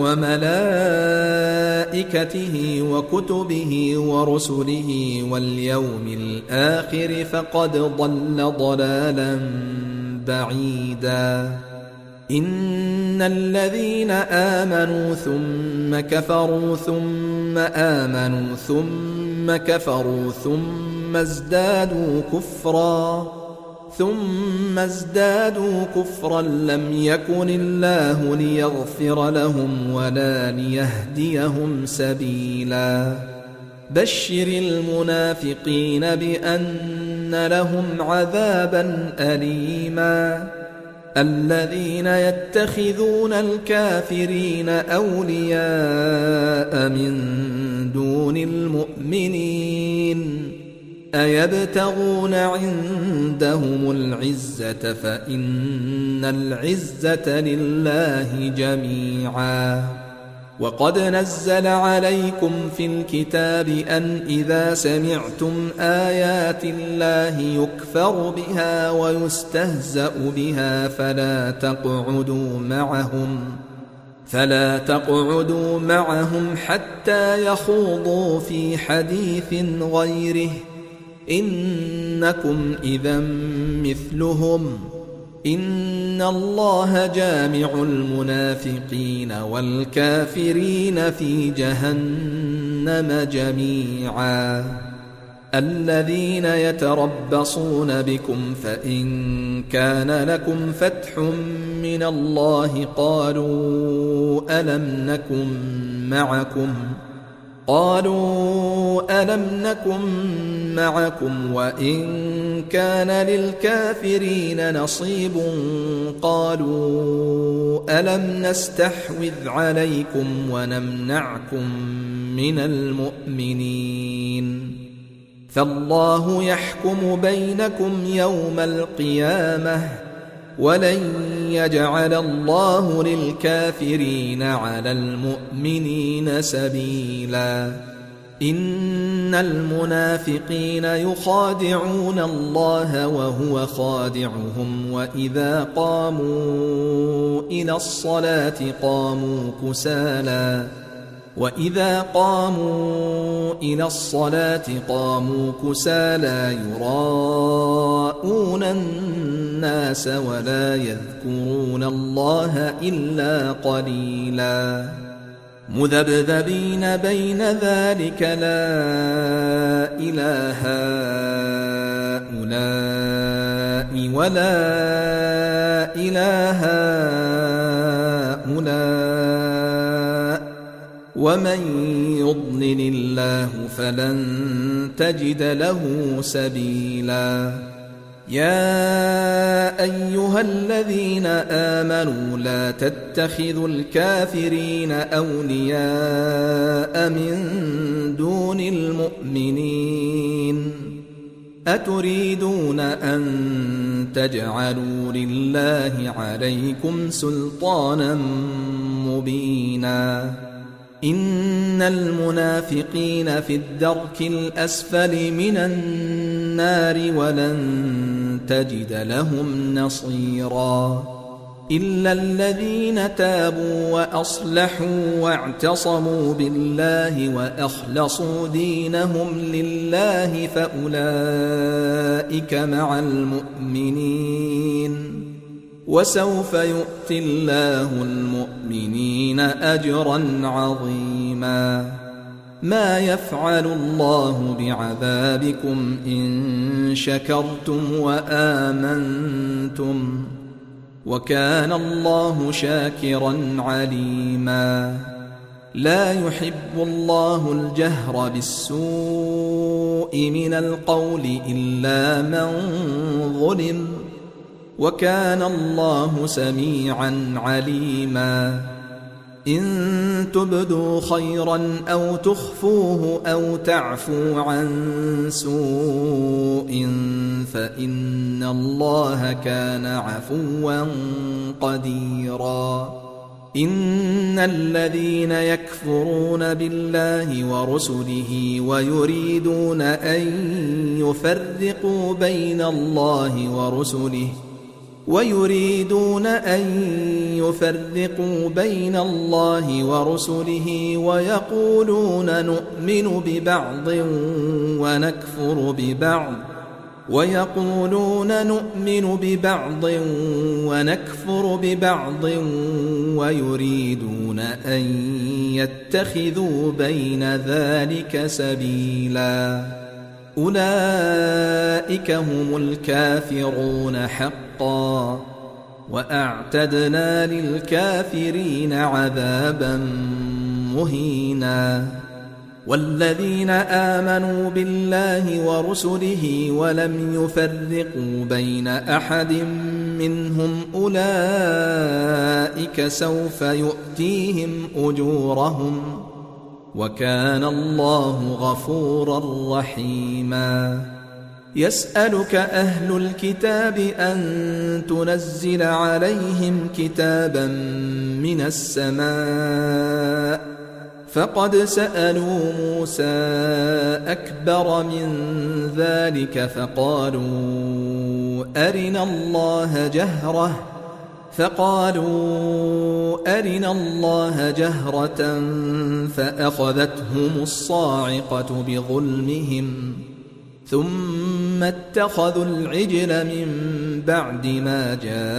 [SPEAKER 1] وملائكته وكتبه ورسله واليوم الآخر فقد ضل ضلالا بعيدا. إن الذين آمنوا ثم كفروا ثم آمنوا ثم كفروا ثم ازدادوا كفرا ثم ازدادوا كفرا لم يكن الله ليغفر لهم ولا ليهديهم سبيلا بشر المنافقين بأن لهم عذابا أليما الذين يتخذون الكافرين أولياء من دون المؤمنين أيبتغون عندهم العزة فإن العزة لله جميعا وقد نزل عليكم في الكتاب أن إذا سمعتم آيات الله يكفر بها ويستهزأ بها فلا تقعدوا معهم فلا تقعدوا معهم حتى يخوضوا في حديث غيره إنكم إذا مثلهم إن الله جامع المنافقين والكافرين في جهنم جميعا الذين يتربصون بكم فإن كان لكم فتح من الله قالوا ألم نكن معكم قالوا ألم نكن معكم وإن كان للكافرين نصيب قالوا ألم نستحوذ عليكم ونمنعكم من المؤمنين فالله يحكم بينكم يوم القيامة ولن يجعل الله للكافرين على المؤمنين سبيلا إن المنافقين يخادعون الله وهو خادعهم وإذا قاموا إلى الصلاة قاموا كسالى وإذا قاموا إلى الصلاة قاموا كسالى يراءون الناس ولا يذكرون الله إلا قليلا مذبذبين بين ذلك لا إله هؤلاء ولا إله هؤلاء ومن يضلل الله فلن تجد له سبيلا يا أيها الذين آمنوا لا تتخذوا الكافرين أولياء من دون المؤمنين أتريدون أن تجعلوا لله عليكم سلطانا مبينا إن المنافقين في الدرك الأسفل من النار ولن تجد لهم نصيرا إلا الذين تابوا وأصلحوا واعتصموا بالله وأخلصوا دينهم لله فأولئك مع المؤمنين وسوف يؤتي الله المؤمنين أجرا عظيما ما يفعل الله بعذابكم إن شكرتم وآمنتم وكان الله شاكرا عليما لا يحب الله الجهر بالسوء من القول إلا من ظلم وكان الله سميعا عليما إن تبدوا خيرا أو تخفوه أو تعفوا عن سوء فإن الله كان عفوا قديرا إن الذين يكفرون بالله ورسله ويريدون أن يفرقوا بين الله ورسله ويريدون أن يفرقوا بين الله ورسله ويقولون نؤمن ببعض ونكفر ببعض ويقولون نؤمن ببعض ونكفر ببعض ويريدون أن يتخذوا بين ذلك سبيلا أولئك هم الكافرون حقا وأعتدنا للكافرين عذابا مهينا والذين آمنوا بالله ورسله ولم يفرقوا بين أحد منهم أولئك سوف يؤتيهم أجورهم وكان الله غفورا رحيما يسألك أهل الكتاب أن تنزل عليهم كتابا من السماء فقد سألوا موسى أكبر من ذلك فقالوا أرنا الله جهرة فقالوا أرنا الله جهرة فأخذتهم الصاعقة بظلمهم ثم اتخذوا العجل من بعد ما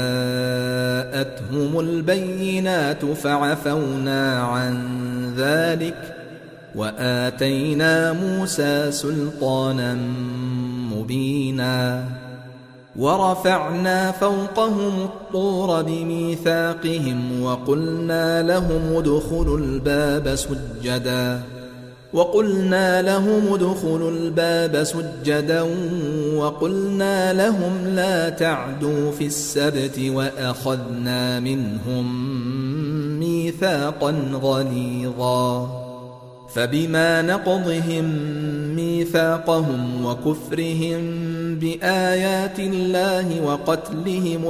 [SPEAKER 1] جاءتهم البينات فعفونا عن ذلك وآتينا موسى سلطانا مبينا ورفعنا فوقهم الطور بميثاقهم وقلنا لهم ادخلوا الباب سجدا وقلنا لهم ادخلوا الباب سجدا وقلنا لهم لا تعدوا في السبت وأخذنا منهم ميثاقا غليظا فبما نقضهم ميثاقهم وكفرهم بآيات الله وقتلهم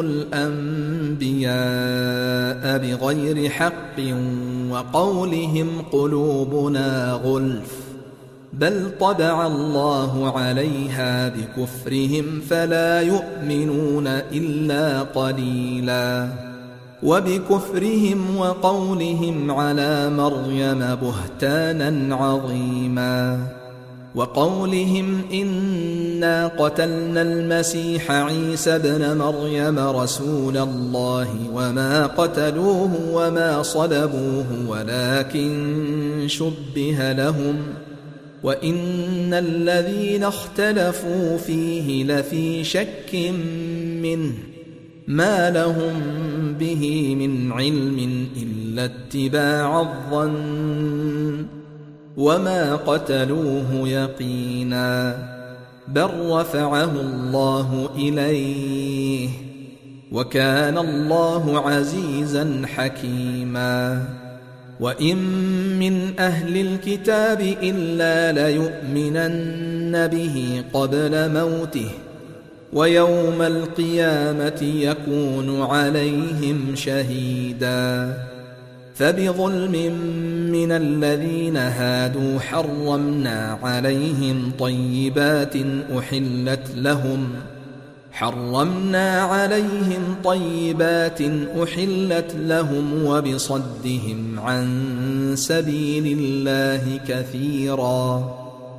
[SPEAKER 1] الأنبياء بغير حق وقولهم قلوبنا غلف بل طبع الله عليها بكفرهم فلا يؤمنون إلا قليلا وبكفرهم وقولهم على مريم بهتانا عظيما وقولهم إنا قتلنا المسيح عيسى ابن مريم رسول الله وما قتلوه وما صلبوه ولكن شبه لهم وإن الذين اختلفوا فيه لفي شك منه ما لهم به من علم إلا اتباع الظن وما قتلوه يقينا بل رفعه الله إليه وكان الله عزيزا حكيما وإن من أهل الكتاب إلا ليؤمنن به قبل موته ويوم القيامة يكون عليهم شهيدا فبظلم من الذين هادوا حرمنا عليهم طيبات أحلت لهم حرمنا عليهم طيبات أحلت لهم وبصدهم عن سبيل الله كثيرا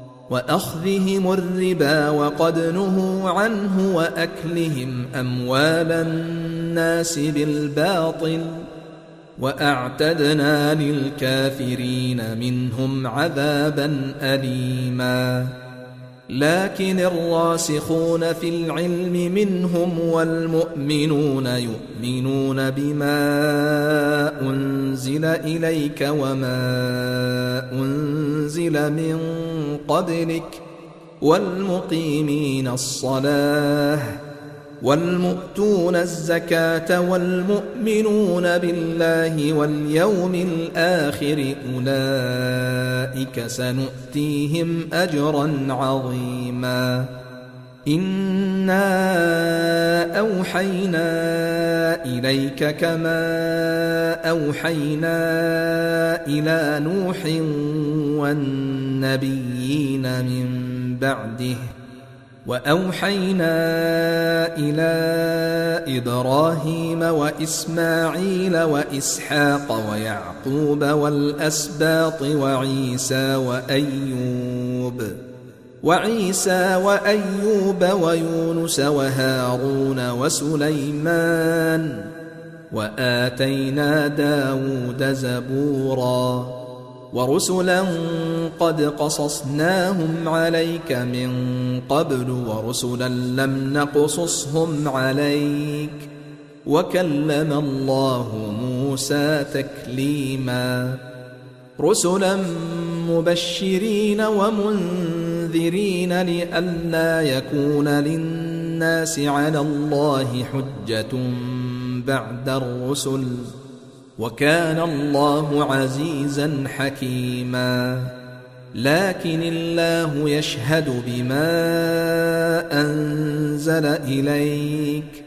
[SPEAKER 1] وأخذهم الربا وقد نهوا عنه وأكلهم أموال الناس بالباطل وأعتدنا للكافرين منهم عذابا أليما لكن الراسخون في العلم منهم والمؤمنون يؤمنون بما أنزل إليك وما أنزل من قبلك والمقيمين الصلاة والمؤتون الزكاة والمؤمنون بالله واليوم الآخر أولئك سنؤتيهم أجرا عظيما إنا أوحينا إليك كما أوحينا إلى نوح والنبيين من بعده وأوحينا إلى إبراهيم وإسماعيل وإسحاق ويعقوب والأسباط وعيسى وأيوب وعيسى وأيوب ويونس وهارون وسليمان وآتينا داود زبورا ورسلا قد قصصناهم عليك من قبل ورسلا لم نقصصهم عليك وكلم الله موسى تكليما رسلا مبشرين ومنذرين لئلا يكون للناس على الله حجة بعد الرسل وكان الله عزيزا حكيما لكن الله يشهد بما أنزل إليك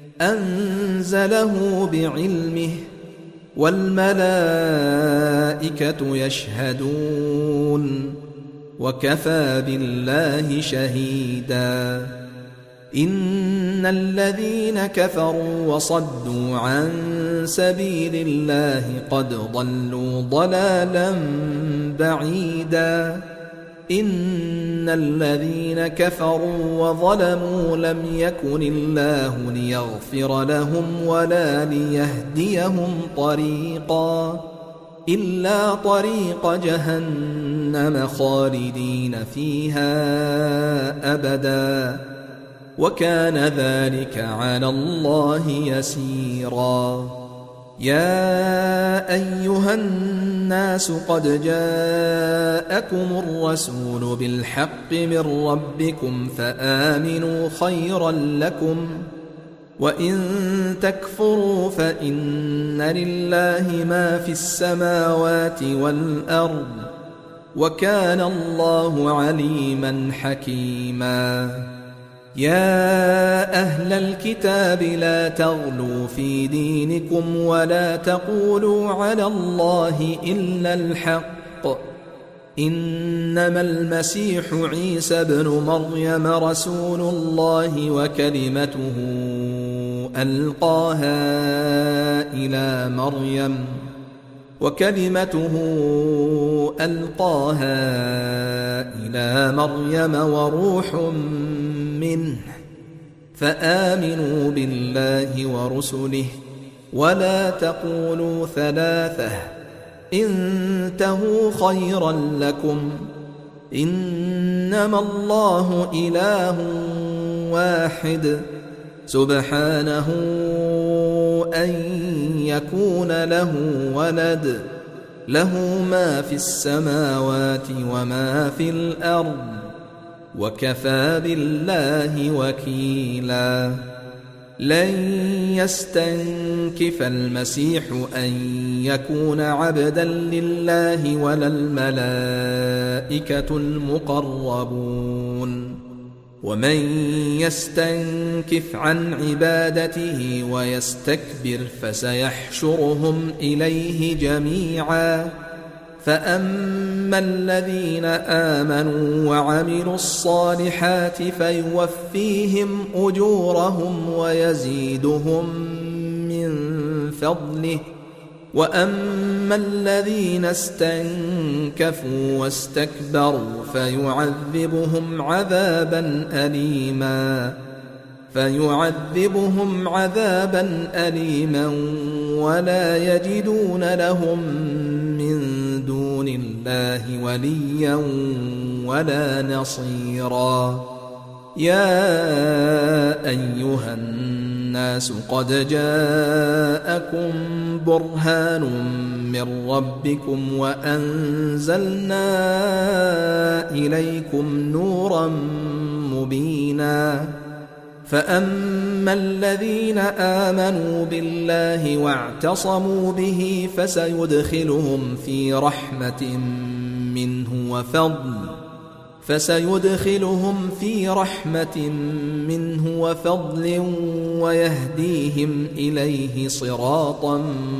[SPEAKER 1] أنزله بعلمه والملائكة يشهدون وكفى بالله شهيدا إن الذين كفروا وصدوا عن سبيل الله قد ضلوا ضلالا بعيدا إن الذين كفروا وظلموا لم يكن الله ليغفر لهم ولا ليهديهم طريقا إلا طريق جهنم خالدين فيها أبدا وكان ذلك على الله يسيرا يا أيها الناس قد جاءكم الرسول بالحق من ربكم فآمنوا خيرا لكم وإن تكفروا فإن لله ما في السماوات والأرض وكان الله عليما حكيما يا أهل الكتاب لا تغلوا في دينكم ولا تقولوا على الله إلا الحق إنما المسيح عيسى ابن مريم رسول الله وكلمته ألقاها إلى مريم وكلمته ألقاها إلى مريم وروح منه فآمنوا بالله ورسله ولا تقولوا ثلاثة انتهوا خيرا لكم إنما الله إله واحد سبحانه أن يكون له ولد له ما في السماوات وما في الأرض وكفى بالله وكيلا لن يستنكف المسيح أن يكون عبدا لله ولا الملائكة المقربون ومن يستنكف عن عبادته ويستكبر فسيحشرهم إليه جميعا فأما الذين آمنوا وعملوا الصالحات فيوفيهم أجورهم ويزيدهم من فضله وأما الذين استنكفوا واستكبروا فيعذبهم عذابا أليما فيعذبهم عذابا أليما ولا يجدون لهم من دون الله وليا ولا نصيرا يا أيها الناس قد جاءكم برهان من ربكم وأنزلنا إليكم نورا مبينا فأما الذين آمنوا بالله واعتصموا به فسيدخلهم في رحمة منه وفضل فسيدخلهم في رحمة منه وفضل ويهديهم إليه صراطا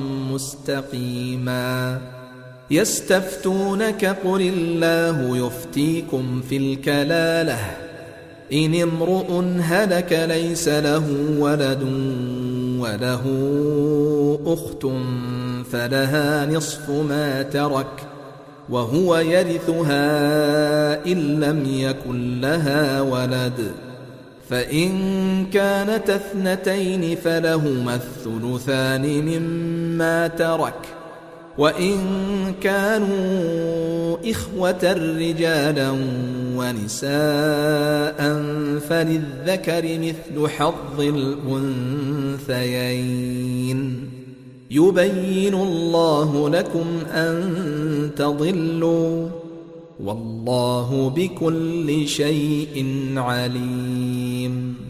[SPEAKER 1] مستقيما يستفتونك قل الله يفتيكم في الكلالة إن امرؤ هلك ليس له ولد وله أخت فلها نصف ما ترك وهو يرثها إن لم يكن لها ولد فإن كانت اثنتين فلهما الثلثان مما ترك وإن كانوا إخوة رجالا ونساء فللذكر مثل حظ الأنثيين يبين الله لكم أن تضلوا والله بكل شيء عليم.